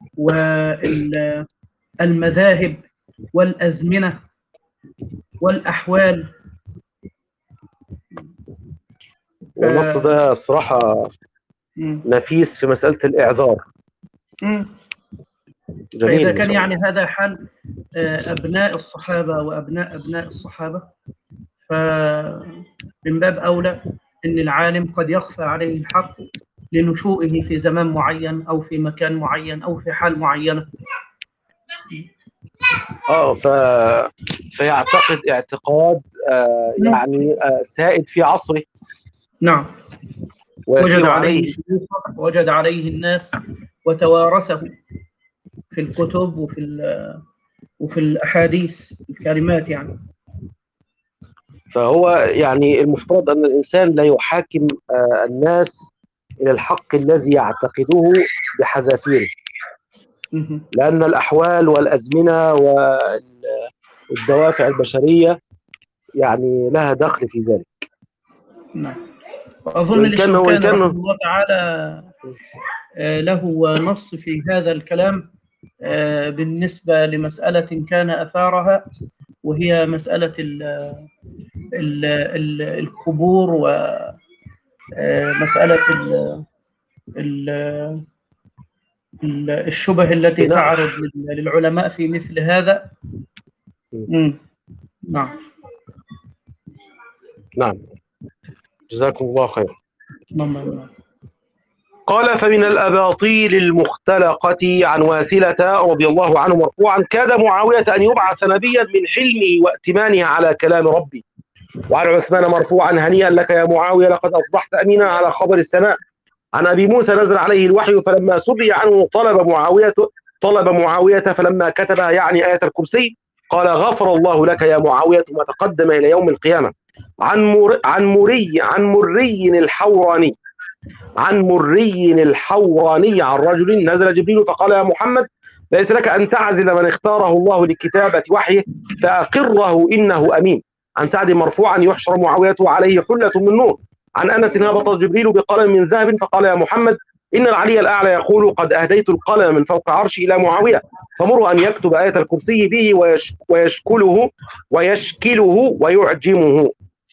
A: والمذاهب والأزمنة والأحوال.
B: والنص ده صراحة نفيس في مسألة الإعذار.
A: جميل. فإذا كان يعني هذا حال أبناء الصحابة وأبناء أبناء الصحابة، فمن باب أولى أن العالم قد يخفى عليه الحق لنشوئه في زمان معين أو في مكان معين أو في حال معينة.
B: اه ف... فيعتقد اعتقاد آه يعني آه سائد في عصره.
A: نعم. وجد عليه شيوخه، وجد عليه الناس وتوارثه في الكتب وفي وفي الأحاديث الكلمات يعني.
B: فهو يعني المفترض أن الإنسان لا يحاكم آه الناس إلى الحق الذي يعتقده بحذافيره، لأن الأحوال والأزمنة والدوافع البشرية يعني لها دخل في ذلك.
A: نعم. وأظن الشوكاني رحمه الله تعالى له نص في هذا الكلام بالنسبة لمسألة كان أثارها، وهي مسألة ال ال ال القبور ومسألة ال ال الشبه التي تعرض للعلماء في مثل هذا. مم. نعم
B: نعم جزاكم الله خير.
A: نعم.
B: قال: فمن الأباطيل المختلقة عن واثلة رضي الله عنه مرفوعا: كاد معاوية أن يبعث نبيا من حلمه وائتمانه على كلام ربي. وعن عثمان مرفوعا: هنيئا لك يا معاوية، لقد أصبحت أمينا على خبر السماء. عن أبي موسى: نزل عليه الوحي فلما سري عنه طلب معاوية طلب معاوية فلما كتبها، يعني آية الكرسي، قال: غفر الله لك يا معاوية ما تقدم إلى يوم القيامة. عن مر عن مري عن مري الحوراني عن مري الحوراني عن رجل: نزل جبريل فقال: يا محمد، ليس لك أن تعزل من اختاره الله لكتابة وحيه فأقره إنه أمين. عن سعد مرفوعا: يحشر معاوية عليه حلة من نور. عن أنس: هبط جبريل بقلم من ذهب فقال: يا محمد، إن العلي الأعلى يقول: قد أهديت القلم من فوق عرشي إلى معاوية، فمره أن يكتب آية الكرسي به ويشكله ويشكله ويعجمه.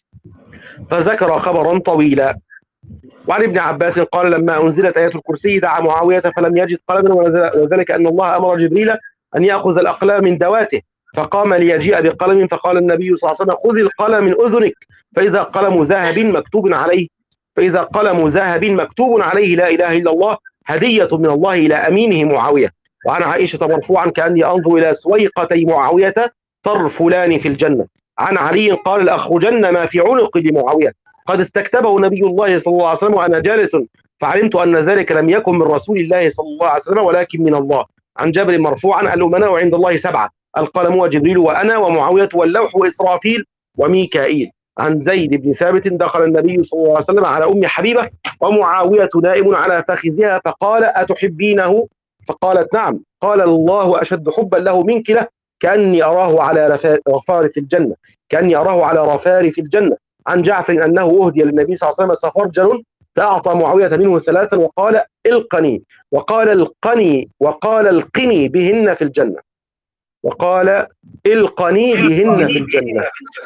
B: فذكر خبرا طويلا. وعن ابن عباس قال: لما أنزلت آية الكرسي دعا معاوية فلم يجد قلما، وذلك أن الله أمر جبريل أن يأخذ الأقلام من دواته، فقام ليجيء بقلم، فقال النبي صلى الله عليه وسلم: خذ القلم من أذنك، فإذا قلم ذهب مكتوب عليه فإذا قلم ذهب مكتوب عليه لا إله إلا الله، هدية من الله إلى أمينه معاوية. وعن عائشة مرفوعا: كأني أنظر إلى سويقتي معاوية ترفلان في الجنة. عن علي قال: لأخرجن ما في عنقي لمعاوية، قد استكتبه نبي الله صلى الله عليه وسلم وأنا جالس، فعلمت أن ذلك لم يكن من رسول الله صلى الله عليه وسلم ولكن من الله. عن جابر مرفوعا: الأمناء عند الله سبعة: القلم وجبريل وأنا ومعاوية واللوح وإسرافيل وميكائيل. عن زيد بن ثابت: دخل النبي صلى الله عليه وسلم على أم حبيبة ومعاوية نائم على فخذها، فقال: أتحبينه؟ فقالت: نعم. قال: الله أشد حبا له منك له، كأني أراه على رفار في الجنة كأني أراه على رفار في الجنة. عن جعفر أنه أهدي للنبي صلى الله عليه وسلم سفرجل فأعطى معاوية منه ثلاثا وقال: القني وقال القني وقال القني بهن في الجنة وقال القني بهن في الجنة.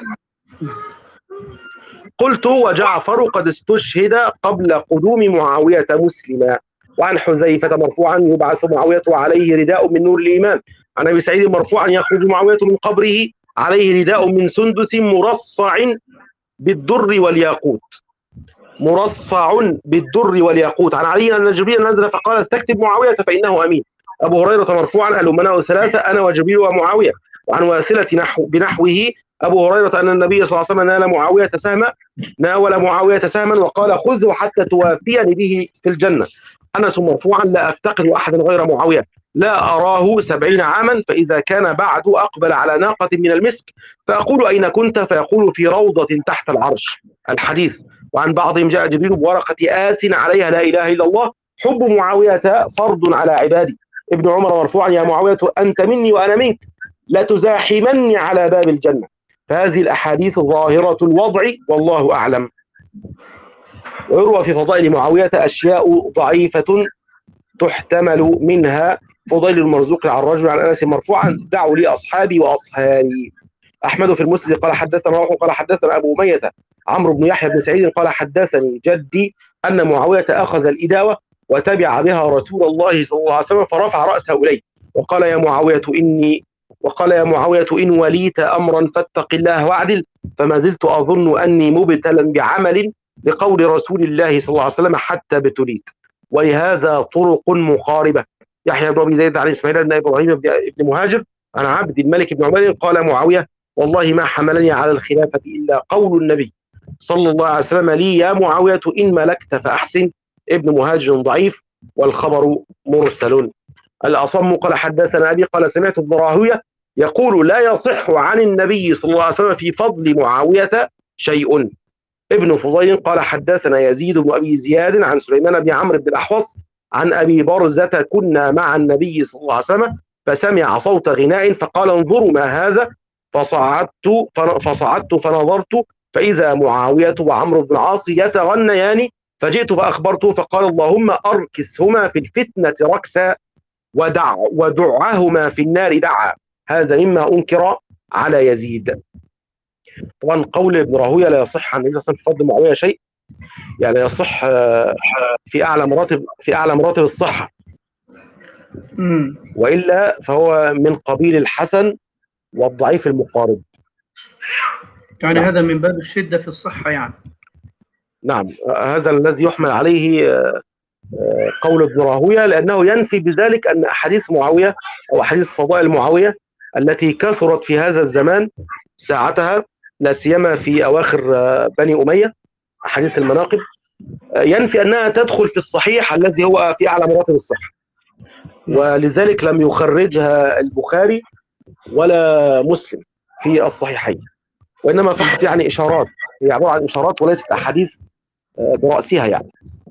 B: قلت: وجعفر قد استشهد قبل قدوم معاوية مسلما. وعن حذيفة مرفوعا: يبعث معاوية عليه رداء من نور الإيمان. عن أبي سعيد مرفوعا: يخرج معاوية من قبره عليه رداء من سندس مرصع بالدر والياقوت مرصع بالدر والياقوت. عن علي أن جبريل نزل فقال: استكتب معاوية فإنه أمين. أبو هريرة مرفوعا: الأمناء ثلاثة: أنا وجبريل ومعاوية. وعن واثلة نحو بنحوه أبو هريرة أن النبي صلى الله عليه وسلم نال معاوية سهما ناول معاوية سهما وقال: خذه حتى توافيني به في الجنة. أنس مرفوعا: لا أفتقد أحدا غير معاوية، لا أراه سبعين عاما، فإذا كان بعد أقبل على ناقة من المسك فأقول: أين كنت؟ فيقول: في روضة تحت العرش. الحديث. وعن بعضهم جاء جبريل بورقة آس عليها لا إله إلا الله حب معاوية فرض على عبادي. ابن عمر مرفوعا يا معاوية أنت مني وأنا منك لا تزاحمني على باب الجنة. فهذه الأحاديث ظاهرة الوضع والله أعلم. ويروى في فضائل معاوية أشياء ضعيفة تحتمل منها فضيل المرزوق عن رجل عن أنس مرفوعا دعوا لي أصحابي وأصهاري. أحمد في المسند قال حدثنا روح قال حدثنا أبو أمية عمرو بن يحيى بن سعيد قال حدثني جدي أن معاوية أخذ الإداوة وتبع بها رسول الله صلى الله عليه وسلم فرفع رأسه إليه وقال يا معاوية إني وقال يا معاوية إن وليت أمرا فاتق الله واعدل فما زلت أظن أني مبتلا بعمل لقول رسول الله صلى الله عليه وسلم حتى ابتليت. ولهذا طرق مقاربة. يحيى بن أبي زيد عن إسماعيل بن إبراهيم بن مهاجر عن عبد الملك بن عمر قال معاوية والله ما حملني على الخلافة إلا قول النبي صلى الله عليه وسلم لي يا معاوية إن ملكت فأحسن. ابن مهاجر ضعيف والخبر مرسل. الأصم قال حدثنا أبي قال سمعت ابن راهوية يقول لا يصح عن النبي صلى الله عليه وسلم في فضل معاوية شيء. ابن فضيل قال حدثنا يزيد بن أبي زياد عن سليمان بن عمرو بن الأحوص عن أبي برزة كنا مع النبي صلى الله عليه وسلم فسمع صوت غناء فقال انظروا ما هذا فصعدت فصعدت فنظرت فإذا معاوية وعمرو بن العاص يتغنيان فجئت فأخبرته فقال اللهم أركسهما في الفتنة ركسا ودع ودعهما في النار دعا. هذا مما أنكر على يزيد. طبعا قول ابن راهوية لا يصح عن النبي صلى الله عليه وسلم في فضل معاوية شيء يعني يصح في أعلى مراتب في أعلى مراتب الصحة وإلا فهو من قبيل الحسن والضعيف المقارب.
A: يعني نعم. هذا من باب الشدة في الصحة يعني.
B: نعم هذا الذي يحمل عليه قول ابن راهوية لأنه ينفي بذلك أن أحاديث معاوية أو أحاديث فضائل معاوية التي كثرت في هذا الزمان ساعتها لا سيما في أواخر بني أمية أحاديث المناقب ينفي أنها تدخل في الصحيح الذي هو في أعلى مراتب الصحة ولذلك لم يخرجها البخاري ولا مسلم في الصحيحين وإنما فقط يعني إشارات هي عبارة عن إشارات وليست أحاديث برأسها يعني.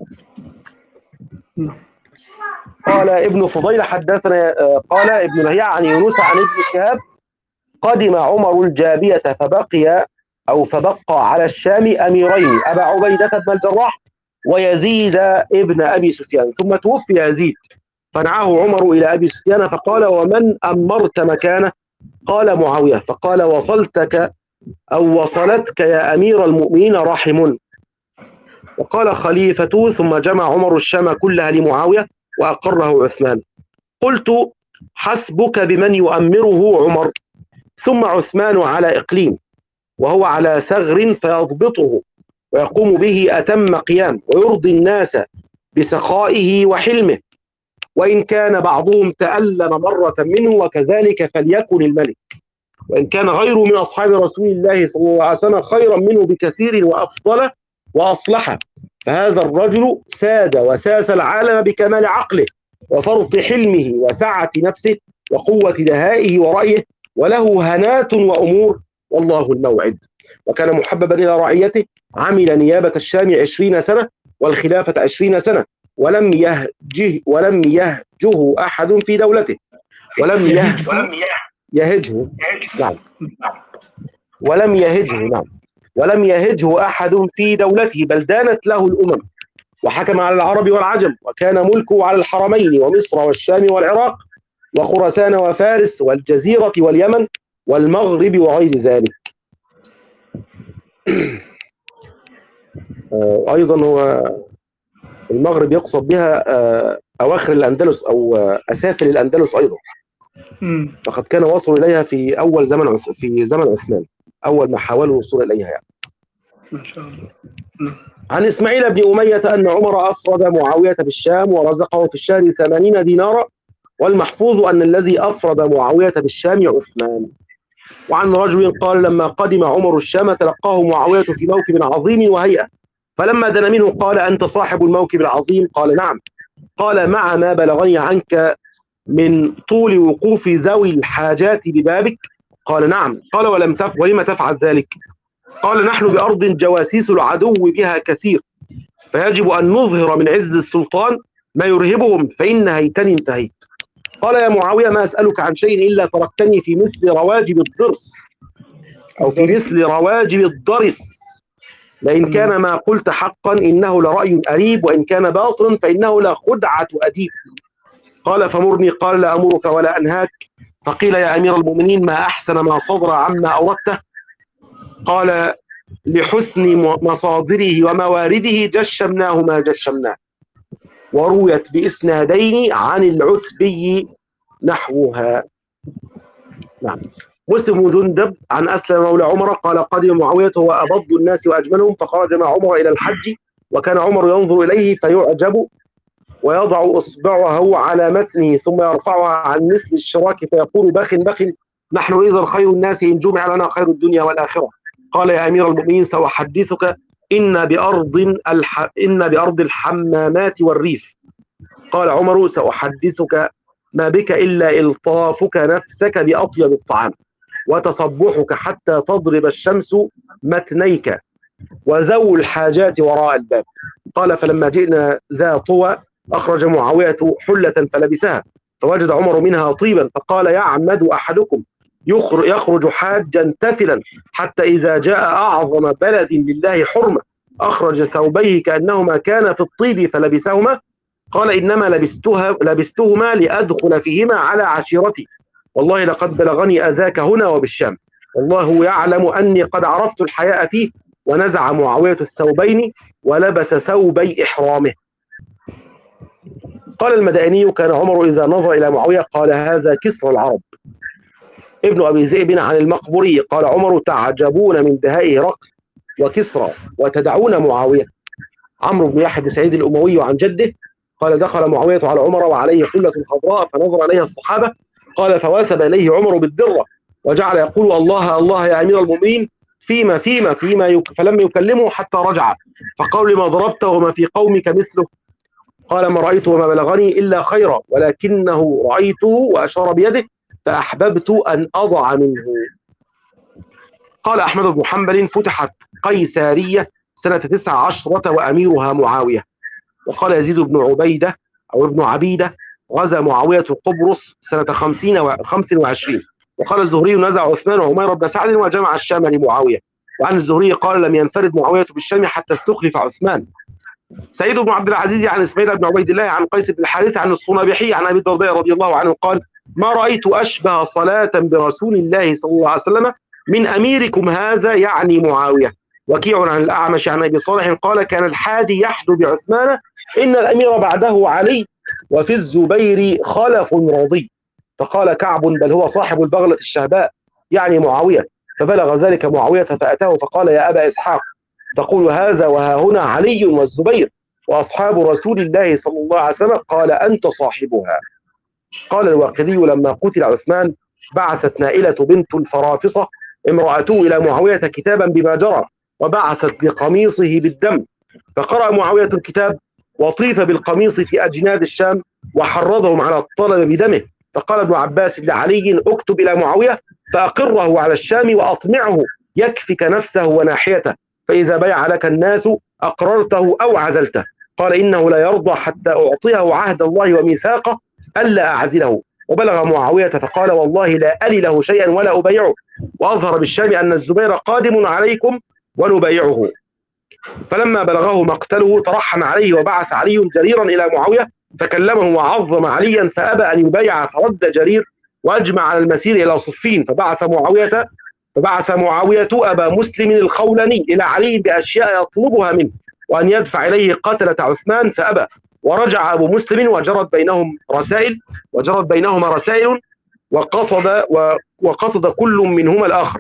B: قال ابن فضيل حدثنا قال ابن لهيعة عن يونس عن ابن شهاب قدم عمر الجابية فبقي أو فبقى على الشام أميرين أبا عبيدة بن الجراح ويزيد ابن أبي سفيان ثم توفي يزيد فنعاه عمر إلى أبي سفيان فقال ومن أمرت مكانه قال معاوية فقال وصلتك أو وصلتك يا أمير المؤمنين رحم. وقال خليفة ثم جمع عمر الشام كلها لمعاوية وأقره عثمان. قلت حسبك بمن يؤمره عمر ثم عثمان على إقليم وهو على ثغر فيضبطه ويقوم به أتم قيام ويرضي الناس بسخائه وحلمه وإن كان بعضهم تألم مرة منه وكذلك فليكن الملك وإن كان غيره من أصحاب رسول الله صلى الله عليه وسلم خيرا منه بكثير وأفضل وأصلح فهذا الرجل ساد وساس العالم بكمال عقله وفرط حلمه وسعة نفسه وقوة دهائه ورأيه وله هنات وأمور والله الموعد. وكان محببا إلى رعيته عمل نيابة الشام عشرين سنة والخلافة عشرين سنة ولم يهجه ولم يهجه أحد في دولته ولم يهجه يهجه نعم ولم يهجه نعم ولم يهجه أحد في دولته بل دانت له الأمم وحكم على العرب والعجم وكان ملكه على الحرمين ومصر والشام والعراق وخراسان وفارس والجزيرة واليمن والمغرب وغير ذلك. أيضا هو المغرب يقصد بها أواخر الأندلس أو أسافل الأندلس أيضا فقد كان وصلوا إليها في أول زمن في زمن عثمان أول ما حاولوا الوصول إليها يعني.
A: ما شاء الله.
B: عن إسماعيل بن أمية أن عمر أفرد معاوية بالشام ورزقه في الشهر ثمانين دينارا والمحفوظ أن الذي أفرد معاوية بالشام عثمان. وعن رجل قال لما قدم عمر الشام تلقاه معاوية في موكب عظيم وهيئة فلما دنا منه قال أنت صاحب الموكب العظيم قال نعم قال مع ما بلغني عنك من طول وقوف ذوي الحاجات ببابك قال نعم قال ولم تف ولم تفعل ذلك قال نحن بأرض جواسيس العدو بها كثير، فيجب أن نظهر من عز السلطان ما يرهبهم، فإن هيتني انتهيت. قال يا معاوية ما أسألك عن شيء إلا تركتني في مثل رواجب الضرس أو في مثل رواجب الضرس، لئن كان ما قلت حقا إنه لرأي أريب، وإن كان باطلا فإنه لخدعة أديب. قال فمرني. قال لا أمرك ولا أنهاك. فقيل يا أمير المؤمنين ما أحسن ما صدر عما أوردته؟ قال لحسن مصادره وموارده جشمناه ما جشمناه. ورويت بإسنادين عن العتبي نحوها. نعم. مسلم جندب عن أسلم مولى عمر قال قدم معاوية هو أبض الناس وأجملهم، فخرج مع عمر إلى الحج، وكان عمر ينظر إليه فيعجب ويضع إصبعه على متنه ثم يرفعها عن مثل الشراك فيقول بخ بخ نحن إذا خير الناس إن جمع لنا خير الدنيا والآخرة. قال يا أمير المؤمنين سأحدثك إن بأرض الح... إن بأرض الحمامات والريف. قال عمر سأحدثك ما بك إلا إلطافك نفسك بأطيب الطعام وتصبحك حتى تضرب الشمس متنيك وذو الحاجات وراء الباب. قال فلما جئنا ذا طوى أخرج معاوية حلة فلبسها، فوجد عمر منها طيبا، فقال يعمد أحدكم يخرج حاجا تفلا حتى إذا جاء أعظم بلد لله حرمة أخرج ثوبيه كأنهما كان في الطيب فلبسهما. قال إنما لبستها لبستهما لأدخل فيهما على عشيرتي، والله لقد بلغني أذاك هنا وبالشام، والله يعلم أني قد عرفت الحياء فيه. ونزع معاوية الثوبين ولبس ثوبي إحرامه. قال المدائني كان عمر إذا نظر إلى معاوية قال هذا كسرى العرب. ابن أبي ذئب عن المقبوري قال عمر تعجبون من دهاء هرقل وكسرى وتدعون معاوية. عمرو بن يحيى بن سعيد الأموي عن جده قال دخل معاوية على عمر وعليه حلة خضراء فنظر إليها الصحابة، قال فوثب إليه عمر بالدرة وجعل يقول الله الله يا أمير المؤمنين فيما فيما فيما يك... فلم يكلمه حتى رجع، فقال لما ضربته وما في قومك مثله؟ قال ما رأيته وما بلغني إلا خيرا، ولكنه رأيته وأشار بيده فأحببت أن أضع منه. قال أحمد بن حنبل فتحت قيسارية سنة تسع عشرة وأميرها معاوية. وقال يزيد بن عبيدة أو ابن عبيدة غزا معاوية قبرص سنة خمسين وخمس وعشرين. وقال الزهري نزع عثمان وعمير بن سعد وجمع الشام لمعاوية. وعن الزهري قال لم ينفرد معاوية بالشام حتى استخلف عثمان. سعيد بن عبد العزيز عن اسماعيل بن عبيد الله عن قيس بن الحارث عن الصنابحي عن أبي الدرداء رضي الله عنه قال ما رأيت أشبه صلاة برسول الله صلى الله عليه وسلم من أميركم هذا، يعني معاوية. وكيع عن الأعمش عن أبي صالح قال كان الحادي يحدو بعثمان إن الأمير بعده علي وفي الزبير خلف رضي. فقال كعب بل هو صاحب البغلة الشهباء، يعني معاوية. فبلغ ذلك معاوية فأتاه فقال يا أبا إسحاق تقول هذا وها هنا علي والزبير وأصحاب رسول الله صلى الله عليه وسلم؟ قال أنت صاحبها. قال الواقدي لما قتل عثمان بعثت نائلة بنت الفرافصة امرأته إلى معاوية كتابا بما جرى، وبعثت بقميصه بالدم، فقرأ معاوية الكتاب وطيف بالقميص في أجناد الشام وحرضهم على الطلب بدمه. فقال ابن عباس لعلي اكتب إلى معاوية فأقره على الشام وأطمعه يكفك نفسه وناحيته، فإذا بيع لك الناس أقررته أو عزلته. قال إنه لا يرضى حتى أعطيه عهد الله وميثاقه ألا أعزله. وبلغ معاوية فقال والله لا ألي له شيئا ولا أبيعه، وأظهر بالشام أن الزبير قادم عليكم ونبايعه. فلما بلغه مقتله ترحم عليه وبعث علي جريرا إلى معاوية فكلمه وعظم عليا فأبى أن يبايع، فرد جرير وأجمع على المسير إلى صفين. فبعث معاوية فبعث معاوية أبا مسلم الخولاني إلى علي بأشياء يطلبها منه وأن يدفع إليه قتلة عثمان فأبى. ورجع أبو مسلم وجرت بينهم رسائل وجرت بينهما رسائل وقصد وقصد كل منهما الآخر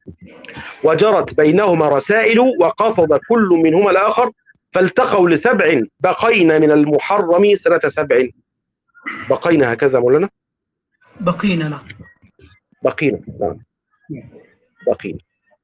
B: وجرت بينهما رسائل وقصد كل منهما الآخر فالتقوا لسبع بقين من المحرم سنة سبع. بقينا هكذا مولانا؟
A: بقينا نعم.
B: بقينا نعم بقينا.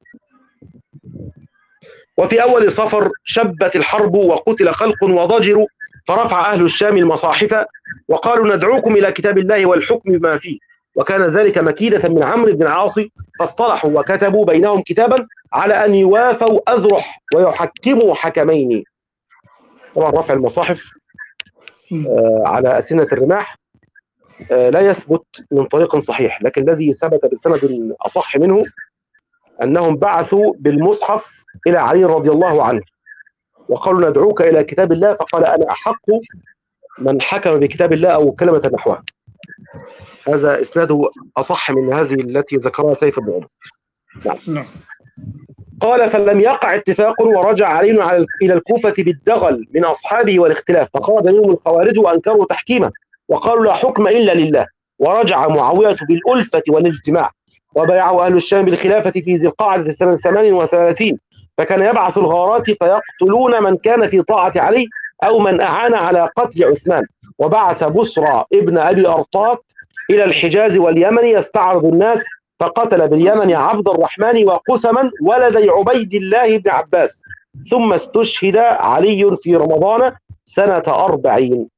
B: وفي أول صفر شبت الحرب وقتل خلق وضجروا، فرفع أهل الشام المصاحف وقالوا ندعوكم إلى كتاب الله والحكم بما فيه، وكان ذلك مكيدة من عمرو بن العاص، فاصطلحوا وكتبوا بينهم كتابا على أن يوافوا أذرح ويحكموا حكمين. طبعا رفع المصاحف آه على أسنة الرماح آه لا يثبت من طريق صحيح، لكن الذي ثبت بسند أصح منه أنهم بعثوا بالمصحف إلى علي رضي الله عنه وقالوا ندعوك إلى كتاب الله، فقال أنا أحق من حكم بكتاب الله أو كلمة نحوها. هذا إسناده أصح من هذه التي ذكرها سيف بن عمر. نعم. قال فلم يقع اتفاق ورجع علي إلى الكوفة بالدغل من أصحابه والاختلاف، فخرج منهم الخوارج وأنكروا تحكيمه وقالوا لا حكم إلا لله، ورجع معاوية بالألفة والاجتماع، وبايعوا أهل الشام بالخلافة في ذي القعدة سنة ثمان وثلاثين، فكان يبعث الغارات فيقتلون من كان في طاعة علي أو من أعان على قتل عثمان. وبعث بصرى ابن أبي أرطاط إلى الحجاز واليمن يستعرض الناس، فقتل باليمن عبد الرحمن وقسما ولدي عبيد الله بن عباس، ثم استشهد علي في رمضان سنة أربعين.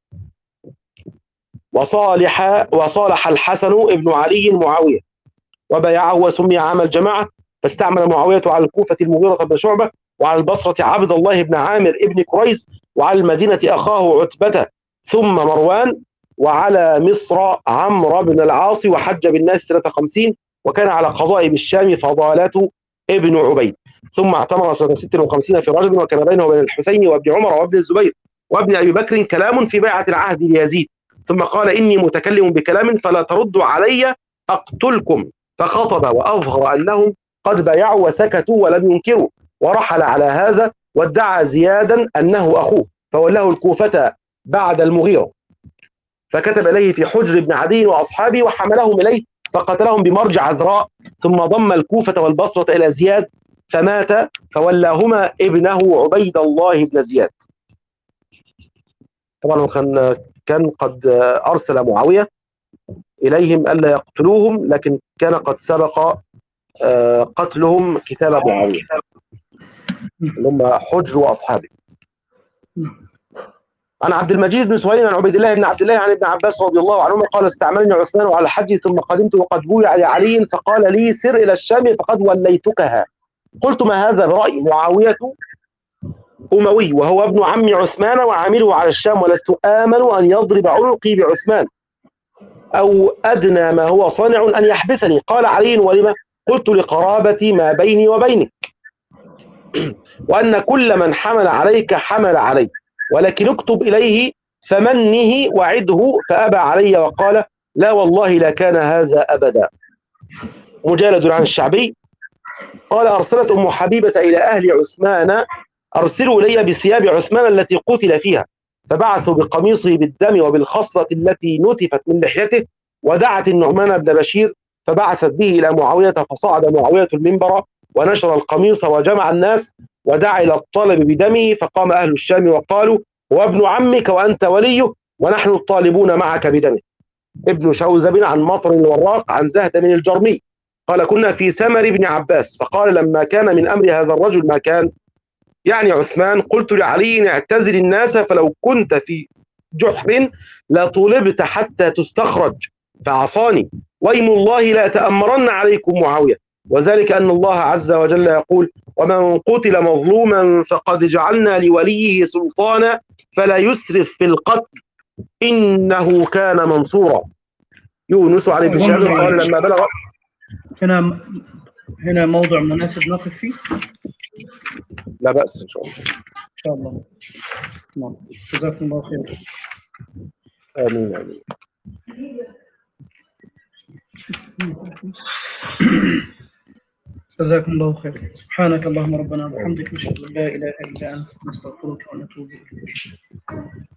B: وصالح وصالح الحسن ابن علي معاوية وبايعه وسمي عام الجماعة، فاستعمل معاوية على الكوفة المغيرة بن شعبة، وعلى البصرة عبد الله بن عامر ابن كريز، وعلى المدينة أخاه عتبة ثم مروان، وعلى مصر عمرو بن العاص، وحج بالناس سنة خمسين، وكان على قضاء بالشام فضالة ابن عبيد، ثم اعتمر سنة ست وخمسين في رجب، وكان بينه وبين الحسين وابن عمر وابن الزبير وابن أبي بكر كلام في بيعة العهد ليزيد، ثم قال إني متكلم بكلام فلا تردوا علي أقتلكم، فخطب وأظهر أنهم قد بايعوا وسكتوا ولم ينكروا، ورحل على هذا وادعى زيادا أنه أخوه، فولاه الكوفة بعد المغيرة، فكتب إليه في حجر بن عدي وأصحابه وحملهم إليه فقتلهم بمرجع عذراء، ثم ضم الكوفة والبصرة إلى زياد فمات، فولاهما ابنه عبيد الله بن زياد. طبعا كان كان قد أرسل معاوية إليهم ألا يقتلوهم، لكن كان قد سبق قتلهم كتاب معاوية اللي هم حجر وأصحابه. عن عبد المجيد بن سهيل عن عبيد الله بن عبد الله عن ابن عباس رضي الله عنهما قال استعملني عثمان على الحج ثم قدمت وقد بويع لعلي، فقال لي سر إلى الشام فقد وليتكها. قلت ما هذا برأي؟ معاوية أموي وهو ابن عم عثمان وعامله على الشام، ولست آمن أن يضرب عنقي بعثمان أو أدنى ما هو صانع أن يحبسني. قال علي ولما؟ قلت لقرابة ما بيني وبينك، وأن كل من حمل عليك حمل علي، ولكن اكتب إليه فمنه وعده، فأبى علي وقال لا والله لا كان هذا أبدا. مجالد عن الشعبي قال أرسلت أم حبيبة إلى أهل عثمان أرسلوا إلي بثياب عثمان التي قتل فيها، فبعثوا بقميصه بالدم وبالخصلة التي نتفت من لحيته، ودعت النعمان بن بشير فبعثت به إلى معاوية، فصعد معاوية المنبر ونشر القميص وجمع الناس ودعا إلى الطالب بدمه، فقام أهل الشام وقالوا هو ابن عمك وأنت وليه ونحن الطالبون معك بدمه. ابن شوذب عن مطر الوراق عن زهد من الجرمي قال كنا في سمر بن عباس، فقال لما كان من أمر هذا الرجل ما كان يعني عثمان، قلت لعلي اعتزل الناس فلو كنت في جحر لطلبت حتى تستخرج، فعصاني، وإيم الله لا تأمرن عليكم معاوية، وذلك أن الله عز وجل يقول ومن قتل مظلوما فقد جعلنا لوليه سلطانا فلا يسرف في القتل إنه كان منصورا. يونس عن ابن شهاب قال لما بلغ.
A: هنا هنا موضع مناسب نقف فيه؟
B: لا بأس إن شاء الله.
A: إن شاء الله. نعم. جزاكم الله خير.
B: آمين آمين.
A: جزاكم الله خير. سبحانك اللهم ربنا وبحمدك نشهد أن لا إله إلا أنت نستغفرك ونتوب إليك.